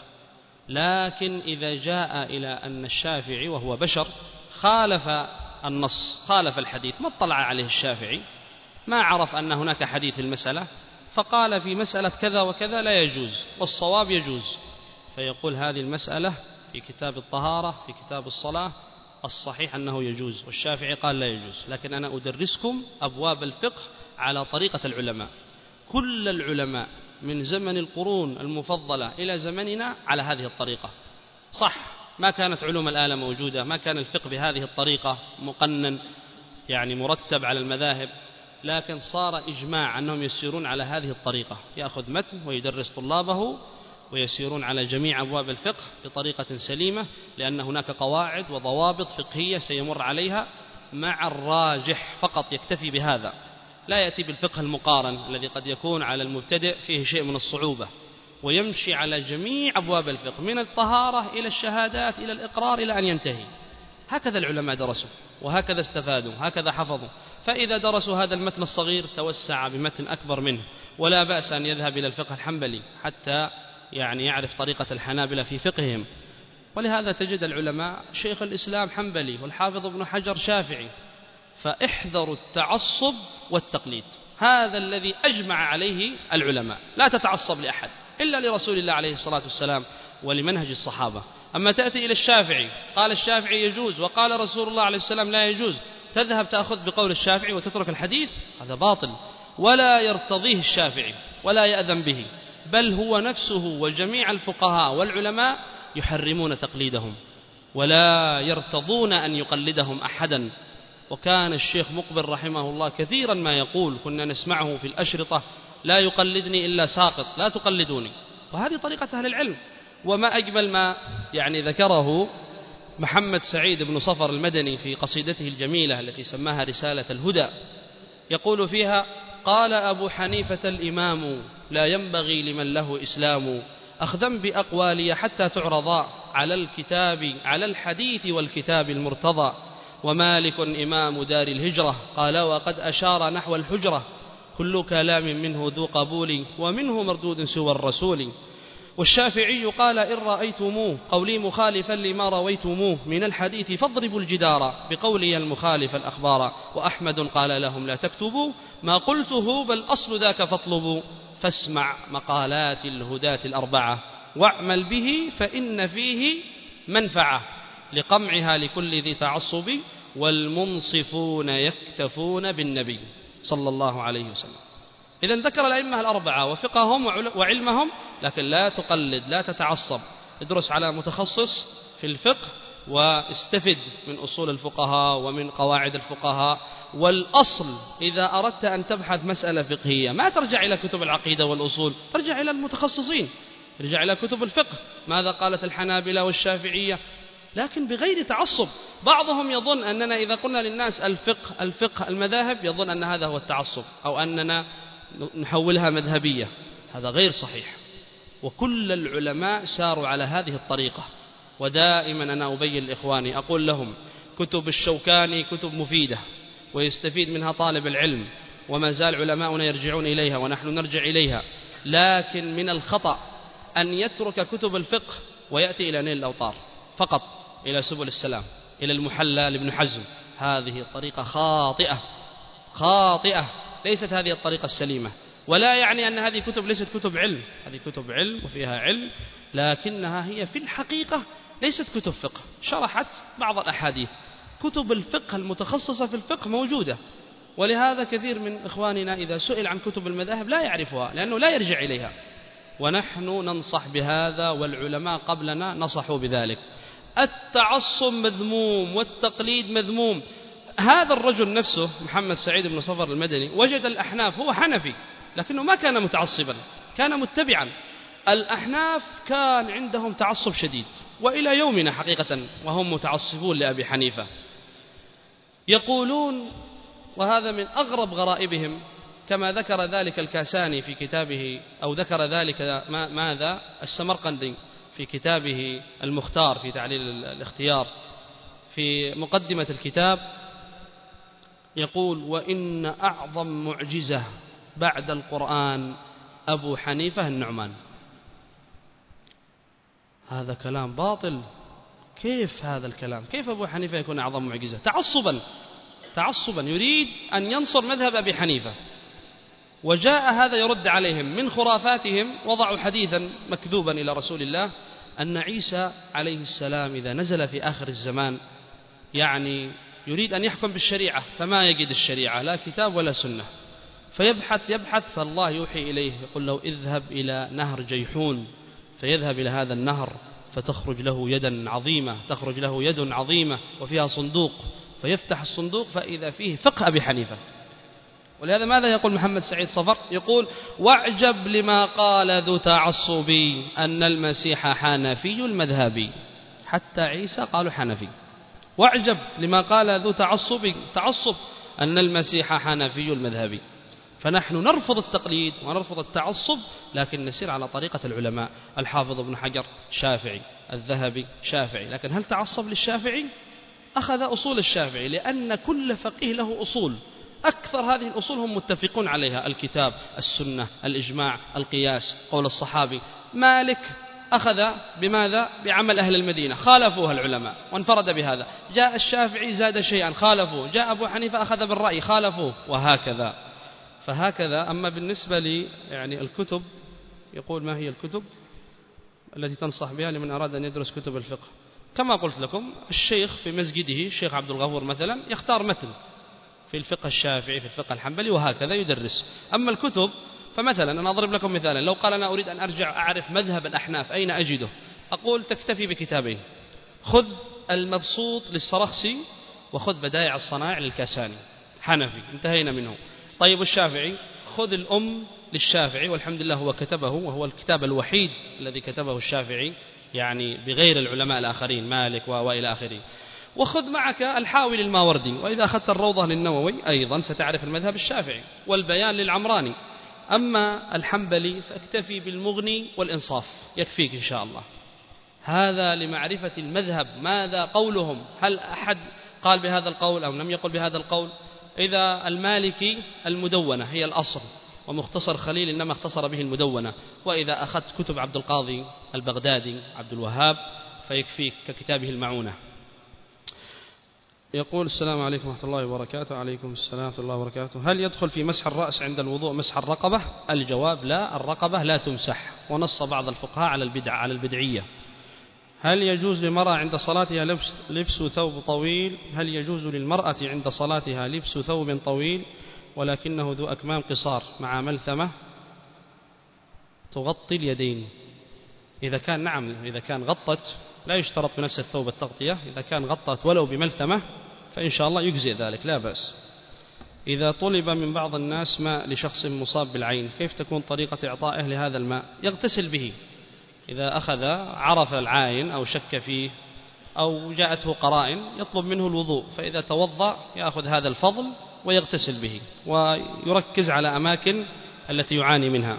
لكن إذا جاء إلى أن الشافعي وهو بشر خالف النص، خالف الحديث، ما اطلع عليه الشافعي، ما عرف أن هناك حديث في المسألة، فقال في مسألة كذا وكذا لا يجوز والصواب يجوز، فيقول هذه المسألة في كتاب الطهارة، في كتاب الصلاة، الصحيح أنه يجوز، والشافعي قال لا يجوز. لكن أنا أدرسكم أبواب الفقه على طريقة العلماء. كل العلماء من زمن القرون المفضلة إلى زمننا على هذه الطريقة. صح، ما كانت علوم الآلة موجودة، ما كان الفقه بهذه الطريقة مقنن مرتب على المذاهب، لكن صار إجماع أنهم يسيرون على هذه الطريقة، يأخذ متن ويدرس طلابه ويسيرون على جميع أبواب الفقه بطريقة سليمة، لأن هناك قواعد وضوابط فقهية سيمر عليها مع الراجح فقط، يكتفي بهذا، لا يأتي بالفقه المقارن الذي قد يكون على المبتدئ فيه شيء من الصعوبة، ويمشي على جميع أبواب الفقه من الطهارة إلى الشهادات إلى الإقرار إلى أن ينتهي. هكذا العلماء درسوا، وهكذا استفادوا، هكذا حفظوا. فإذا درسوا هذا المتن الصغير توسع بمتن أكبر منه، ولا بأس أن يذهب إلى الفقه الحنبلي حتى يعرف طريقة الحنابلة في فقههم. ولهذا تجد العلماء شيخ الإسلام حنبلي والحافظ ابن حجر شافعي. فاحذروا التعصب والتقليد، هذا الذي أجمع عليه العلماء. لا تتعصب لأحد إلا لرسول الله عليه الصلاة والسلام ولمنهج الصحابة. أما تأتي إلى الشافعي قال الشافعي يجوز وقال رسول الله عليه السلام لا يجوز، تذهب تأخذ بقول الشافعي وتترك الحديث، هذا باطل، ولا يرتضيه الشافعي ولا يأذن به، بل هو نفسه وجميع الفقهاء والعلماء يحرمون تقليدهم ولا يرتضون أن يقلدهم أحدا. وكان الشيخ مقبل رحمه الله كثيرا ما يقول، كنا نسمعه في الأشرطة: لا يقلدني إلا ساقط، لا تقلدوني. وهذه طريقة أهل العلم. وما أجمل ما ذكره محمد سعيد بن صفر المدني في قصيدته الجميلة التي سماها رسالة الهدى، يقول فيها: قال أبو حنيفة الإمام لا ينبغي لمن له إسلام أخذا بأقوالي حتى تعرضا على الحديث والكتاب المرتضى. ومالك إمام دار الهجرة قال وقد أشار نحو الحجرة كل كلام منه ذو قبول ومنه مردود سوى الرسول. والشافعي قال إن رأيتموه قولي مخالفا لما رويتموه من الحديث فاضربوا الجدار بقولي المخالف الأخبار. وأحمد قال لهم لا تكتبوا ما قلته بل أصل ذاك فاطلبوا. فاسمع مقالات الهداة الأربعة واعمل به فإن فيه منفعة لقمعها لكل ذي تعصب والمنصفون يكتفون بالنبي صلى الله عليه وسلم. إذن ذكر الأئمة الأربعة وفقههم وعلمهم، لكن لا تقلد، لا تتعصب، ادرس على متخصص في الفقه واستفد من أصول الفقهاء ومن قواعد الفقهاء. والأصل إذا أردت أن تبحث مسألة فقهية ما ترجع إلى كتب العقيدة والأصول، ترجع إلى المتخصصين، ترجع إلى كتب الفقه، ماذا قالت الحنابلة والشافعية، لكن بغير تعصب. بعضهم يظن أننا إذا قلنا للناس الفقه المذاهب يظن أن هذا هو التعصب أو أننا نحولها مذهبية، هذا غير صحيح. وكل العلماء ساروا على هذه الطريقة. ودائما أنا أبين لإخواني أقول لهم كتب الشوكاني كتب مفيدة ويستفيد منها طالب العلم، وما زال علماؤنا يرجعون إليها ونحن نرجع إليها، لكن من الخطأ أن يترك كتب الفقه ويأتي إلى نيل الأوطار فقط، إلى سبل السلام، إلى المحلى لابن حزم. هذه طريقة خاطئة، ليست هذه الطريقة السليمة. ولا يعني أن هذه كتب ليست كتب علم، هذه كتب علم وفيها علم، لكنها هي في الحقيقة ليست كتب فقه، شرحت بعض الأحاديث. كتب الفقه المتخصصة في الفقه موجودة، ولهذا كثير من إخواننا إذا سئل عن كتب المذاهب لا يعرفها لأنه لا يرجع إليها. ونحن ننصح بهذا والعلماء قبلنا نصحوا بذلك. التعصب مذموم والتقليد مذموم. هذا الرجل نفسه محمد سعيد بن صفر المدني وجد الأحناف، هو حنفي لكنه ما كان متعصبا، كان متبعا. الأحناف كان عندهم تعصب شديد، وإلى يومنا حقيقة وهم متعصبون لأبي حنيفة. يقولون، وهذا من أغرب غرائبهم، كما ذكر ذلك الكاساني في كتابه، أو ذكر ذلك ماذا السمرقندي في كتابه المختار في تعليل الاختيار في مقدمة الكتاب، يقول وإن أعظم معجزة بعد القرآن أبو حنيفة النعمان. هذا كلام باطل. كيف هذا الكلام؟ كيف أبو حنيفة يكون أعظم معجزة؟ تعصبا يريد أن ينصر مذهب أبي حنيفة. وجاء هذا يرد عليهم من خرافاتهم. وضعوا حديثا مكذوبا إلى رسول الله أن عيسى عليه السلام إذا نزل في آخر الزمان يعني يريد أن يحكم بالشريعة، فما يجد الشريعة لا كتاب ولا سنة، فيبحث فالله يوحي إليه يقول له اذهب إلى نهر جيحون، فيذهب إلى هذا النهر فتخرج له يد عظيمة وفيها صندوق، فيفتح الصندوق فإذا فيه فقه أبي حنيفة. ولهذا ماذا يقول محمد سعيد صفر؟ يقول واعجب لما قال ذو تعصبي أن المسيح حنفي المذهبي. حتى عيسى قالوا حنفي. واعجب لما قال ذو تعصب أن المسيح حنفي المذهبي. فنحن نرفض التقليد ونرفض التعصب، لكن نسير على طريقة العلماء. الحافظ ابن حجر شافعي، الذهبي شافعي، لكن هل تعصب للشافعي؟ أخذ أصول الشافعي، لأن كل فقيه له أصول، أكثر هذه الأصول هم متفقون عليها: الكتاب، السنة، الإجماع، القياس، قول الصحابي. مالك أخذ بماذا؟ بعمل أهل المدينة، خالفوها العلماء وانفرد بهذا. جاء الشافعي زاد شيئا خالفوه، جاء أبو حنيفة أخذ بالرأي خالفوه، وهكذا. فهكذا. أما بالنسبة لي يعني الكتب، يقول ما هي الكتب التي تنصح بها لمن أراد أن يدرس كتب الفقه؟ كما قلت لكم، الشيخ في مسجده الشيخ عبد الغفور مثلا يختار متن في الفقه الشافعي، في الفقه الحنبلي، وهكذا يدرس. أما الكتب فمثلا أنا أضرب لكم مثالا، لو قال أنا أريد أن أرجع أعرف مذهب الأحناف أين أجده، أقول تكتفي بكتابين: خذ المبسوط للسرخسي وخذ بدائع الصنائع للكاساني، حنفي، انتهينا منه. طيب الشافعي، خذ الأم للشافعي، والحمد لله هو كتبه، وهو الكتاب الوحيد الذي كتبه الشافعي يعني بغير العلماء الآخرين، مالك وإلى آخره. وخذ معك الحاوي للماوردي، وإذا أخذت الروضة للنووي أيضا ستعرف المذهب الشافعي، والبيان للعمراني. أما الحنبلي فاكتفي بالمغني والإنصاف يكفيك إن شاء الله. هذا لمعرفة المذهب، ماذا قولهم، هل أحد قال بهذا القول أو لم يقل بهذا القول. إذا المالكي المدونة هي الأصل، ومختصر خليل إنما اختصر به المدونة، وإذا أخذت كتب عبد القاضي البغدادي عبد الوهاب فيكفيك ككتابه المعونة. يقول: السلام عليكم ورحمة الله وبركاته. عليكم السلام ورحمة الله وبركاته. هل يدخل في مسح الرأس عند الوضوء مسح الرقبة؟ الجواب: لا، الرقبة لا تمسح، ونص بعض الفقهاء على البدعية. هل يجوز للمرأة عند صلاتها لبس ثوب طويل؟ هل يجوز للمرأة عند صلاتها لبس ثوب طويل ولكنه ذو أكمام قصار مع ملثمة تغطي اليدين؟ إذا كان نعم، إذا كان غطت لا يشترط بنفس الثوب التغطية، إذا كان غطت ولو بملثمة فإن شاء الله يجزئ ذلك لا بأس. إذا طلب من بعض الناس ماء لشخص مصاب بالعين كيف تكون طريقة إعطائه لهذا الماء؟ يغتسل به، إذا أخذ عرف العين أو شك فيه أو جاءته قرائن يطلب منه الوضوء، فإذا توضأ يأخذ هذا الفضل ويغتسل به ويركز على أماكن التي يعاني منها.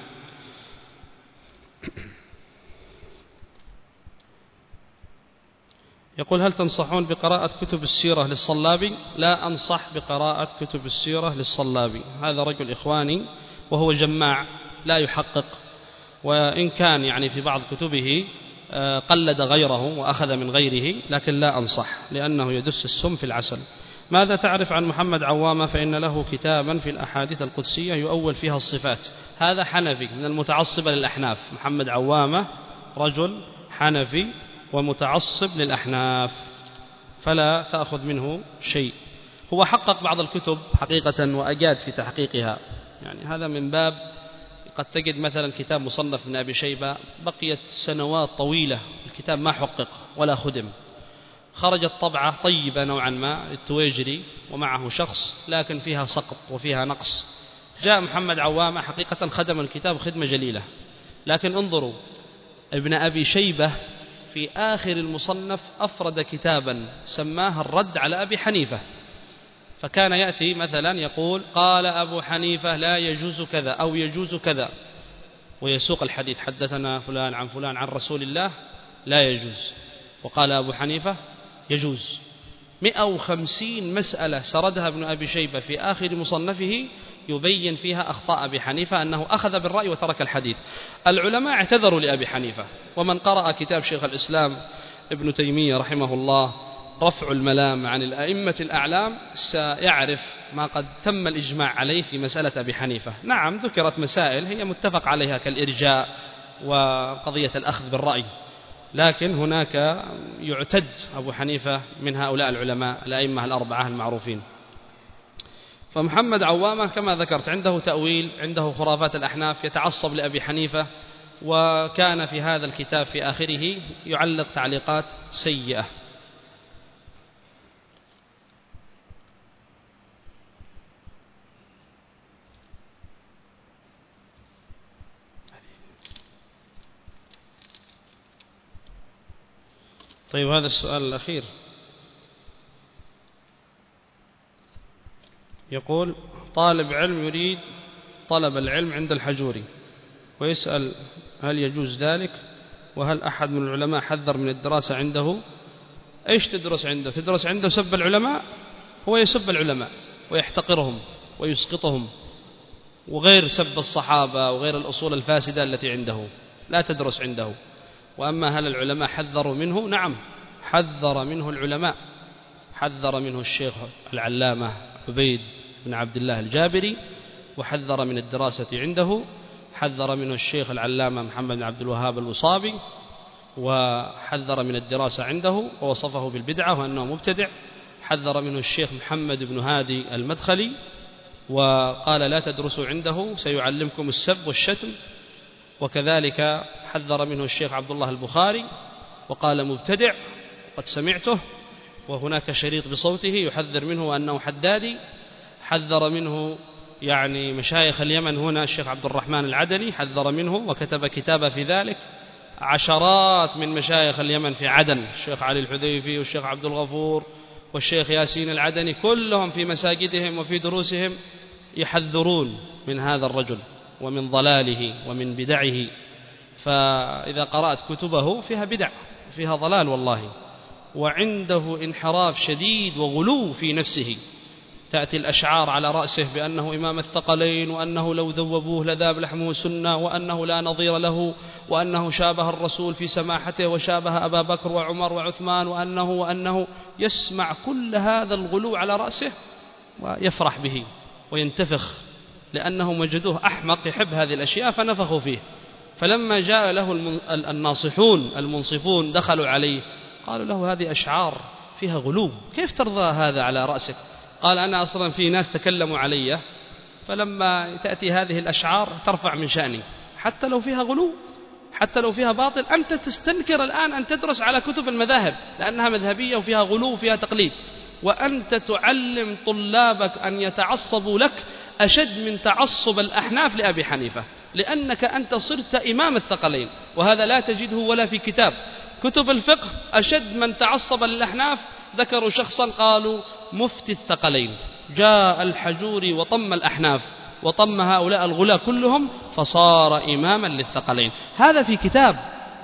يقول: هل تنصحون بقراءة كتب السيرة للصلابي؟ لا أنصح بقراءة كتب السيرة للصلابي، هذا رجل إخواني وهو جماع لا يحقق، وإن كان يعني في بعض كتبه قلد غيره وأخذ من غيره، لكن لا أنصح لأنه يدس السم في العسل. ماذا تعرف عن محمد عوامة؟ فإن له كتابا في الأحاديث القدسية يؤول فيها الصفات. هذا حنفي من المتعصبة للأحناف. محمد عوامة رجل حنفي ومتعصب للأحناف، فلا تأخذ منه شيء. هو حقق بعض الكتب حقيقة وأجاد في تحقيقها، يعني هذا من باب قد تجد مثلا كتاب مصنف من أبي شيبة بقيت سنوات طويلة الكتاب ما حقق ولا خدم، خرجت طبعة طيبة نوعا ما التويجري ومعه شخص لكن فيها سقط وفيها نقص. جاء محمد عوامة حقيقة خدم الكتاب خدمة جليلة، لكن انظروا ابن أبي شيبة في آخر المصنف أفرد كتابا سماه الرد على أبي حنيفة، فكان يأتي مثلا يقول: قال أبو حنيفة لا يجوز كذا أو يجوز كذا، ويسوق الحديث: حدثنا فلان عن فلان عن رسول الله لا يجوز، وقال أبو حنيفة يجوز. 150 مسألة سردها ابن أبي شيبة في آخر مصنفه يبين فيها أخطاء أبي حنيفة، أنه أخذ بالرأي وترك الحديث. العلماء اعتذروا لأبي حنيفة، ومن قرأ كتاب شيخ الإسلام ابن تيمية رحمه الله رفع الملام عن الأئمة الأعلام سيعرف ما قد تم الإجماع عليه في مسألة أبي حنيفة. نعم ذكرت مسائل هي متفق عليها كالإرجاء وقضية الأخذ بالرأي، لكن هناك يعتد أبو حنيفة من هؤلاء العلماء الأئمة الأربعة المعروفين. فمحمد عوامة كما ذكرت عنده تأويل، عنده خرافات الأحناف، يتعصب لأبي حنيفة، وكان في هذا الكتاب في آخره يعلق تعليقات سيئة. طيب هذا السؤال الأخير يقول: طالب علم يريد طلب العلم عند الحجوري ويسأل هل يجوز ذلك، وهل أحد من العلماء حذر من الدراسة عنده؟ إيش تدرس عنده؟ تدرس عنده سب العلماء؟ هو يسب العلماء ويحتقرهم ويسقطهم، وغير سب الصحابة وغير الأصول الفاسدة التي عنده، لا تدرس عنده. وأما هل العلماء حذروا منه؟ نعم حذر منه العلماء، حذر منه الشيخ العلامة عبيد بن عبد الله الجابري، وحذر من الدراسة عنده، حذر منه الشيخ العلامة محمد بن عبد الوهاب الوصابي، وحذر من الدراسة عنده ووصفه بالبدعة وأنه مبتدع، حذر منه الشيخ محمد بن هادي المدخلي وقال لا تدرسوا عنده سيعلمكم السب والشتم، وكذلك حذر منه الشيخ عبد الله البخاري وقال مبتدع قد سمعته، وهناك شريط بصوته يحذر منه وأنه حدادي. حذر منه يعني مشايخ اليمن هنا الشيخ عبد الرحمن العدني حذر منه وكتب كتابة في ذلك، عشرات من مشايخ اليمن في عدن الشيخ علي الحذيفي والشيخ عبد الغفور والشيخ ياسين العدني، كلهم في مساجدهم وفي دروسهم يحذرون من هذا الرجل ومن ضلاله ومن بدعه. فإذا قرأت كتبه فيها بدع، فيها ضلال والله، وعنده انحراف شديد وغلو في نفسه. تأتي الأشعار على رأسه بأنه إمام الثقلين، وأنه لو ذوبوه لذاب لحمه سنة، وأنه لا نظير له، وأنه شابه الرسول في سماحته وشابه أبا بكر وعمر وعثمان، وأنه يسمع كل هذا الغلو على رأسه ويفرح به وينتفخ، لأنهم وجدوه أحمق يحب هذه الأشياء فنفخوا فيه. فلما جاء له الناصحون المنصفون دخلوا عليه قالوا له هذه أشعار فيها غلو، كيف ترضى هذا على رأسك؟ قال أنا أصلا في ناس تكلموا علي، فلما تأتي هذه الأشعار ترفع من شأني، حتى لو فيها غلو، حتى لو فيها باطل. أنت تستنكر الآن أن تدرس على كتب المذاهب لأنها مذهبية وفيها غلو وفيها تقليد، وأنت تعلم طلابك أن يتعصبوا لك أشد من تعصب الأحناف لأبي حنيفة، لأنك أنت صرت إمام الثقلين، وهذا لا تجده ولا في كتب الفقه. أشد من تعصب للأحناف ذكروا شخصا قالوا مفتي الثقلين، جاء الحجوري وطم الأحناف وطم هؤلاء الغلاة كلهم فصار إماما للثقلين. هذا في كتاب،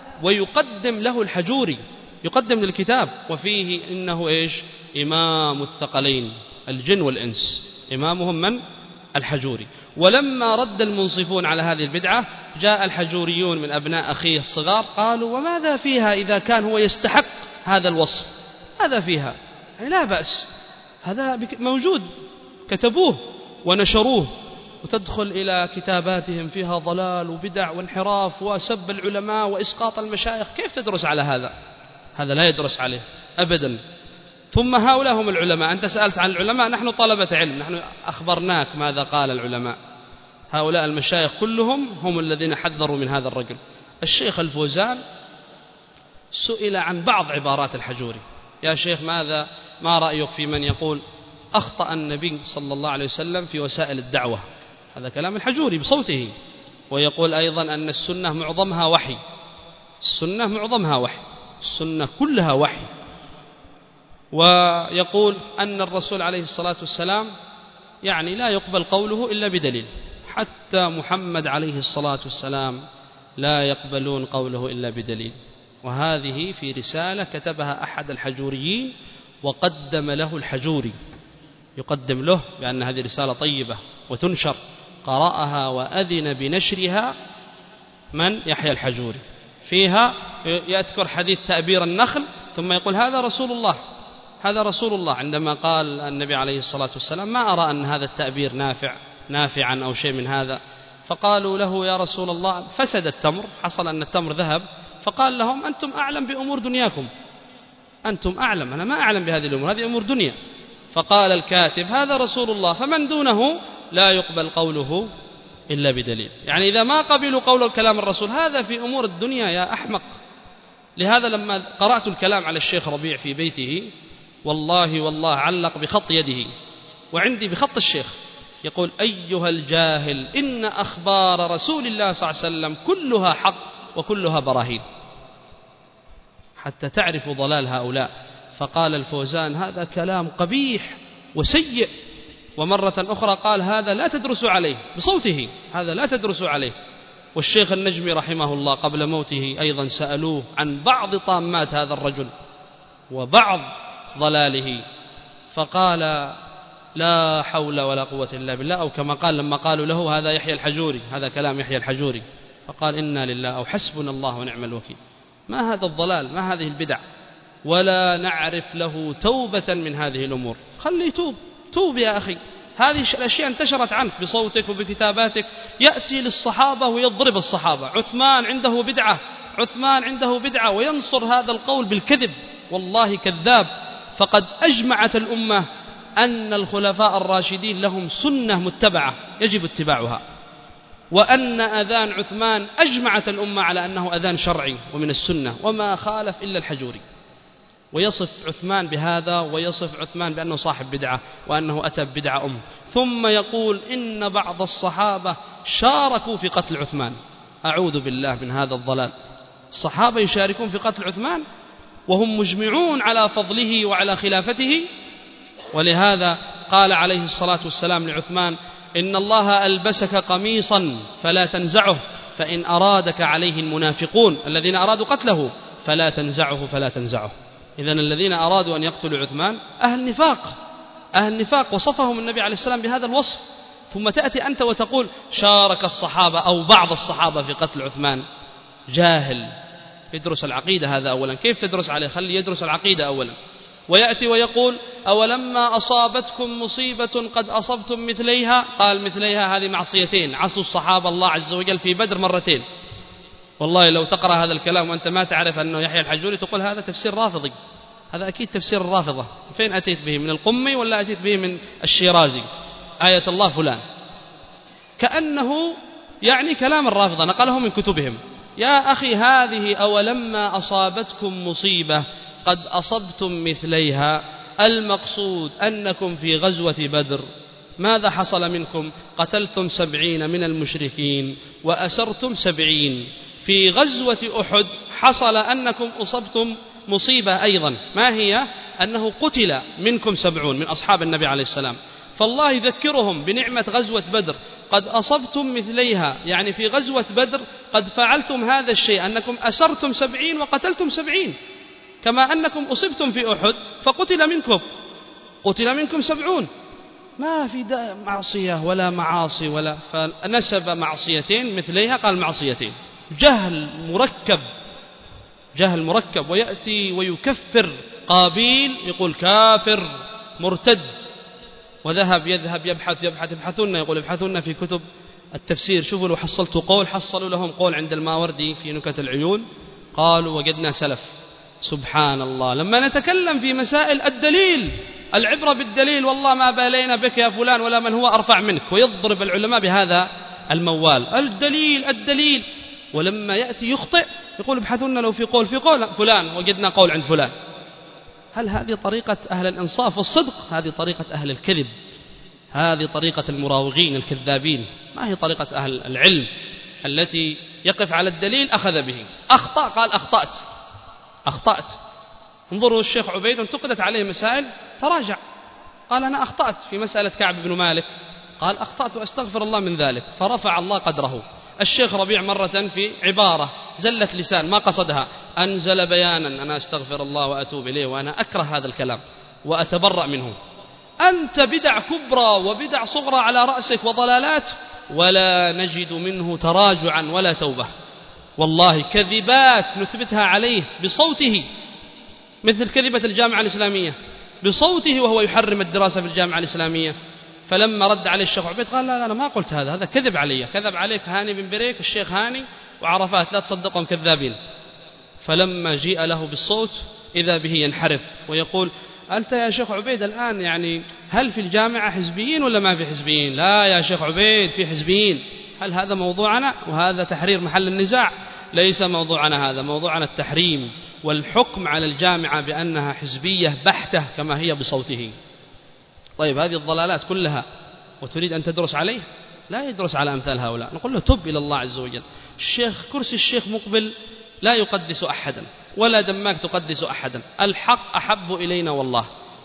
ويقدم له الحجوري، يقدم للكتاب وفيه إنه إيش؟ إمام الثقلين الجن والإنس، إمامهم من؟ الحجوري. ولما رد المنصفون على هذه البدعة جاء الحجوريون من أبناء أخيه الصغار قالوا وماذا فيها إذا كان هو يستحق هذا الوصف؟ هذا فيها يعني لا بأس، هذا موجود، كتبوه ونشروه، وتدخل إلى كتاباتهم فيها ضلال وبدع وانحراف وسب العلماء وإسقاط المشايخ. كيف تدرس على هذا؟ هذا لا يدرس عليه أبدا. ثم هؤلاء هم العلماء، أنت سألت عن العلماء، نحن طلبة علم، نحن أخبرناك ماذا قال العلماء. هؤلاء المشايخ كلهم هم الذين حذروا من هذا الرجل. الشيخ الفوزان سئل عن بعض عبارات الحجوري، يا شيخ ما رأيك في من يقول أخطأ النبي صلى الله عليه وسلم في وسائل الدعوة؟ هذا كلام الحجوري بصوته. ويقول أيضا أن السنة معظمها وحي، السنة معظمها وحي، السنة كلها وحي. ويقول أن الرسول عليه الصلاة والسلام يعني لا يقبل قوله إلا بدليل، حتى محمد عليه الصلاة والسلام لا يقبلون قوله إلا بدليل. وهذه في رسالة كتبها أحد الحجوريين وقدم له الحجوري، يقدم له بأن هذه رسالة طيبة وتنشر، قرأها وأذن بنشرها من؟ يحيى الحجوري. فيها يذكر حديث تأبير النخل ثم يقول هذا رسول الله، هذا رسول الله، عندما قال النبي عليه الصلاة والسلام ما أرى أن هذا التأبير نافعا أو شيء من هذا. فقالوا له يا رسول الله فسد التمر، حصل أن التمر ذهب، فقال لهم أنتم أعلم بأمور دنياكم، أنتم أعلم، أنا ما أعلم بهذه الأمور، هذه أمور دنيا. فقال الكاتب هذا رسول الله فمن دونه لا يقبل قوله إلا بدليل. يعني إذا ما قبلوا قول كلام الرسول هذا في أمور الدنيا يا أحمق. لهذا لما قرأت الكلام على الشيخ ربيع في بيته والله علق بخط يده وعندي بخط الشيخ، يقول أيها الجاهل إن أخبار رسول الله صلى الله عليه وسلم كلها حق وكلها براهين، حتى تعرف ضلال هؤلاء. فقال الفوزان هذا كلام قبيح وسيء. ومرة أخرى قال هذا لا تدرس عليه بصوته، هذا لا تدرس عليه. والشيخ النجمي رحمه الله قبل موته أيضا سألوه عن بعض طامات هذا الرجل وبعض ضلاله، فقال لا حول ولا قوة إلا بالله، أو كما قال لما قالوا له هذا يحيى الحجوري، هذا كلام يحيى الحجوري، فقال إنا لله أو حسبنا الله ونعم الوكيل. ما هذا الضلال، ما هذه البدع، ولا نعرف له توبة من هذه الأمور. خلي توب يا أخي، هذه الأشياء انتشرت عنك بصوتك وبكتاباتك. يأتي للصحابة ويضرب الصحابة، عثمان عنده بدعة وينصر هذا القول بالكذب، والله كذاب. فقد أجمعت الأمة أن الخلفاء الراشدين لهم سنة متبعة يجب اتباعها، وأن أذان عثمان أجمعت الأمة على أنه أذان شرعي ومن السنة، وما خالف إلا الحجوري. ويصف عثمان بهذا، ويصف عثمان بأنه صاحب بدعة وأنه أتى ببدعة ثم يقول إن بعض الصحابة شاركوا في قتل عثمان. أعوذ بالله من هذا الضلال. الصحابة يشاركون في قتل عثمان وهم مجمعون على فضله وعلى خلافته. ولهذا قال عليه الصلاة والسلام لعثمان: إن الله ألبسك قميصا فلا تنزعه، فإن أرادك عليه المنافقون الذين أرادوا قتله فلا تنزعه. إذن الذين أرادوا أن يقتلوا عثمان أهل نفاق وصفهم النبي عليه السلام بهذا الوصف، ثم تأتي أنت وتقول شارك الصحابة أو بعض الصحابة في قتل عثمان. جاهل، يدرس العقيدة هذا أولا. كيف تدرس عليه؟ خلي يدرس العقيدة أولا. ويأتي ويقول: أولما أصابتكم مصيبة قد أصبتم مثليها، قال مثليها هذه معصيتين، عصوا الصحابة الله عز وجل في بدر مرتين. والله لو تقرأ هذا الكلام وأنت ما تعرف أنه يحيى الحجوري تقول هذا تفسير رافضي، هذا أكيد تفسير الرافضة. فين أتيت به؟ من القمي ولا أتيت به من الشيرازي؟ آية الله فلان، كأنه يعني كلام الرافضة نقله من كتبهم. يا أخي هذه أولما أصابتكم مصيبة قد أصبتم مثليها، المقصود أنكم في غزوة بدر ماذا حصل منكم؟ قتلتم 70 من المشركين وأسرتم 70. في غزوة أحد حصل أنكم أصبتم مصيبة أيضا، ما هي؟ أنه قتل منكم 70 من أصحاب النبي عليه السلام. فالله يذكرهم بنعمة غزوة بدر: قد أصبتم مثليها، يعني في غزوة بدر قد فعلتم هذا الشيء، أنكم أسرتم 70 وقتلتم 70، كما أنكم أصبتم في أحد فقتل منكم 70. ما في معصية ولا معاصي ولا، فنسب معصيتين مثليها قال معصيتين. جهل مركب. ويأتي ويكفر قابيل، يقول كافر مرتد، وذهب يبحثون، يقول ابحثون في كتب التفسير، شوفوا لو حصلتوا قول، حصلوا لهم قول عند الماوردي في نكت العيون، قالوا وجدنا سلف. سبحان الله، لما نتكلم في مسائل الدليل، العبرة بالدليل، والله ما بالينا بك يا فلان ولا من هو أرفع منك، ويضرب العلماء بهذا الموال: الدليل. ولما يأتي يخطئ يقول ابحثون لو في قول فلان، وجدنا قول عند فلان. هل هذه طريقة أهل الإنصاف والصدق؟ هذه طريقة أهل الكذب، هذه طريقة المراوغين الكذابين، ما هي طريقة أهل العلم التي يقف على الدليل أخذ به. أخطأ قال أخطأت. انظروا الشيخ عبيد انتقدت عليه مسائل تراجع، قال أنا أخطأت في مسألة كعب بن مالك، قال أخطأت وأستغفر الله من ذلك، فرفع الله قدره. الشيخ ربيع مرة في عبارة زلة لسان ما قصدها، أنزل بيانا: أنا أستغفر الله وأتوب إليه وأنا أكره هذا الكلام وأتبرأ منه. أنت بدع كبرى وبدع صغرى على رأسك وضلالات، ولا نجد منه تراجعا ولا توبة. والله كذبات نثبتها عليه بصوته، مثل كذبة الجامعة الإسلامية بصوته وهو يحرم الدراسة في الجامعة الإسلامية. فلما رد عليه الشيخ عبيد قال لا أنا ما قلت هذا كذب علي، كذب عليك هاني بن بريك، الشيخ هاني وعرفات، لا تصدقهم كذابين. فلما جيء له بالصوت إذا به ينحرف ويقول: أنت يا شيخ عبيد الآن يعني هل في الجامعة حزبيين ولا ما في حزبيين؟ لا يا شيخ عبيد في حزبيين. هل هذا موضوعنا؟ وهذا تحرير محل النزاع؟ ليس موضوعنا، هذا موضوعنا التحريم والحكم على الجامعة بأنها حزبية بحتة كما هي بصوته. طيب هذه الضلالات كلها وتريد أن تدرس عليه؟ لا يدرس على أمثال هؤلاء. نقول له تب إلى الله عز وجل. كرسي الشيخ مقبل لا يقدس أحدا ولا دماغ تقدس أحدا، الحق أحب إلينا والله.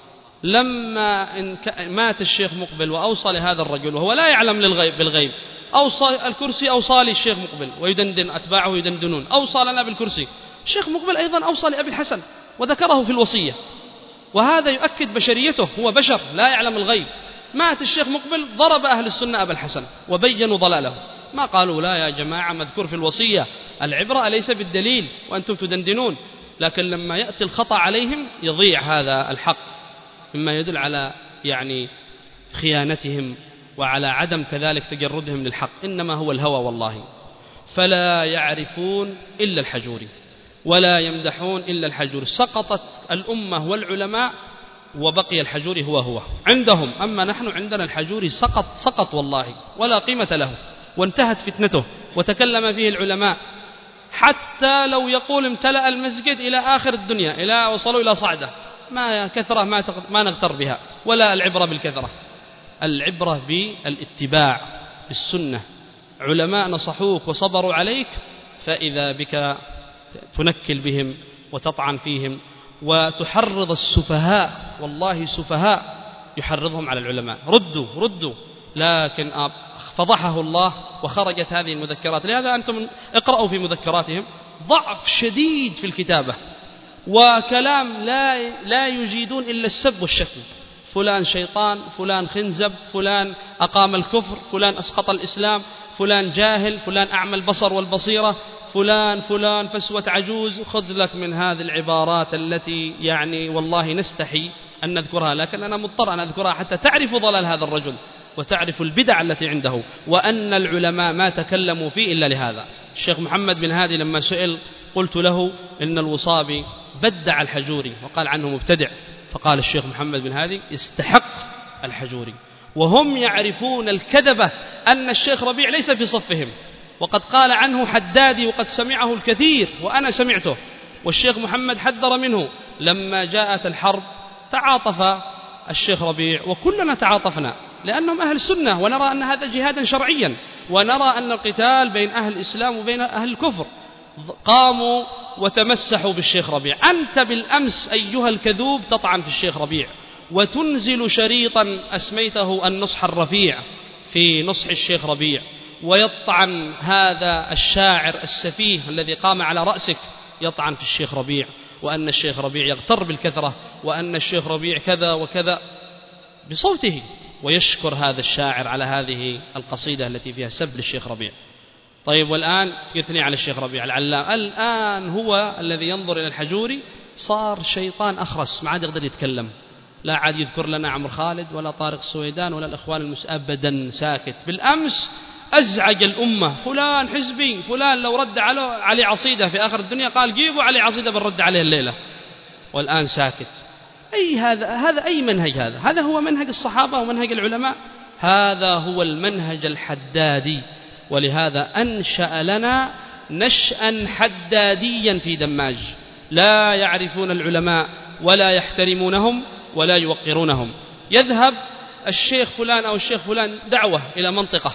لما مات الشيخ مقبل وأوصى لهذا الرجل وهو لا يعلم بالغيب، أوصى الكرسي، أوصى لي الشيخ مقبل، ويدندن أتباعه يدندنون، أوصى لنا بالكرسي. الشيخ مقبل أيضا أوصى لأبي الحسن وذكره في الوصية، وهذا يؤكد بشريته، هو بشر لا يعلم الغيب. مات الشيخ مقبل ضرب أهل السنة أبا الحسن وبينوا ضلاله، ما قالوا لا يا جماعة مذكور في الوصية، العبرة أليس بالدليل وأنتم تدندنون. لكن لما يأتي الخطأ عليهم يضيع هذا الحق، مما يدل على يعني خيانتهم وعلى عدم كذلك تجردهم للحق، إنما هو الهوى والله. فلا يعرفون إلا الحجوري ولا يمدحون إلا الحجوري. سقطت الأمة والعلماء وبقي الحجوري هو عندهم، أما نحن عندنا الحجوري سقط والله ولا قيمة له، وانتهت فتنته وتكلم فيه العلماء، حتى لو يقول امتلأ المسجد إلى آخر الدنيا، وصلوا إلى صعدة، ما كثرة ما نغتر بها، ولا العبرة بالكثرة، العبرة بالاتباع بالسنة. علماء نصحوك وصبروا عليك، فإذا بك تنكل بهم وتطعن فيهم وتحرض السفهاء، والله سفهاء يحرضهم على العلماء، ردوا، لكن فضحه الله وخرجت هذه المذكرات. لهذا أنتم اقرأوا في مذكراتهم ضعف شديد في الكتابة، وكلام لا يجيدون إلا السب والشتم، فلان شيطان، فلان خنزب، فلان أقام الكفر، فلان أسقط الإسلام، فلان جاهل، فلان أعمى البصر والبصيرة، فلان فسوة عجوز. خذ لك من هذه العبارات التي يعني والله نستحي أن نذكرها، لكن أنا مضطر أن أذكرها حتى تعرف ضلال هذا الرجل وتعرف البدع التي عنده، وأن العلماء ما تكلموا فيه إلا لهذا. الشيخ محمد بن هادي لما سئل قلت له إن الوصابي بدع الحجوري وقال عنه مبتدع، فقال الشيخ محمد بن هادي يستحق الحجوري، وهم يعرفون الكذبة أن الشيخ ربيع ليس في صفهم، وقد قال عنه حدادي وقد سمعه الكثير وأنا سمعته، والشيخ محمد حذر منه. لما جاءت الحرب تعاطف الشيخ ربيع وكلنا تعاطفنا لأنهم أهل السنة، ونرى أن هذا جهادا شرعيا، ونرى أن القتال بين أهل الإسلام وبين أهل الكفر. قاموا وتمسحوا بالشيخ ربيع. أنت بالأمس أيها الكذوب تطعن في الشيخ ربيع وتنزل شريطا أسميته النصح الرفيع في نصح الشيخ ربيع، ويطعن هذا الشاعر السفيه الذي قام على رأسك يطعن في الشيخ ربيع، وأن الشيخ ربيع يغتر بالكثرة، وأن الشيخ ربيع كذا وكذا بصوته، ويشكر هذا الشاعر على هذه القصيدة التي فيها سب للشيخ ربيع. طيب والآن يثني على الشيخ ربيع العلام، الآن هو الذي ينظر إلى الحجوري صار شيطان أخرس، ما عاد يقدر يتكلم، لا عاد يذكر لنا عمرو خالد ولا طارق السويدان ولا الإخوان أبدا، ساكت. بالأمس أزعج الأمة، فلان حزبي، فلان لو رد عليه عصيدة في آخر الدنيا قال جيبوا عليه عصيدة بنرد عليه الليلة، والآن ساكت. أي هذا أي منهج؟ هذا هو منهج الصحابة ومنهج العلماء، هذا هو المنهج الحدادي. ولهذا أنشأ لنا نشأ حداديا في دماج، لا يعرفون العلماء ولا يحترمونهم ولا يوقرونهم. يذهب الشيخ فلان أو الشيخ فلان دعوة إلى منطقة،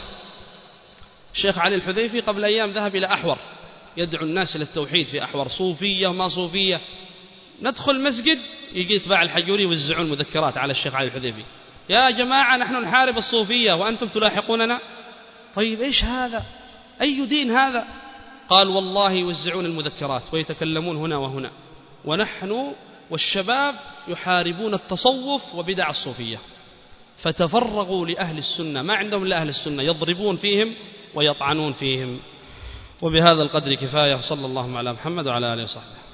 الشيخ علي الحذيفي قبل أيام ذهب إلى أحور يدعو الناس إلى التوحيد في أحور، صوفية وما صوفية. ندخل مسجد يجي يتباع الحجوري يوزعون مذكرات على الشيخ علي الحذيفي، يا جماعة نحن نحارب الصوفية وأنتم تلاحقوننا. طيب إيش هذا؟ أي دين هذا؟ قال والله يوزعون المذكرات ويتكلمون هنا وهنا، ونحن والشباب يحاربون التصوف وبدع الصوفية، فتفرغوا لأهل السنة، ما عندهم إلا أهل السنة، يضربون فيهم ويطعنون فيهم. وبهذا القدر كفاية، صلى الله على محمد وعلى آله وصحبه.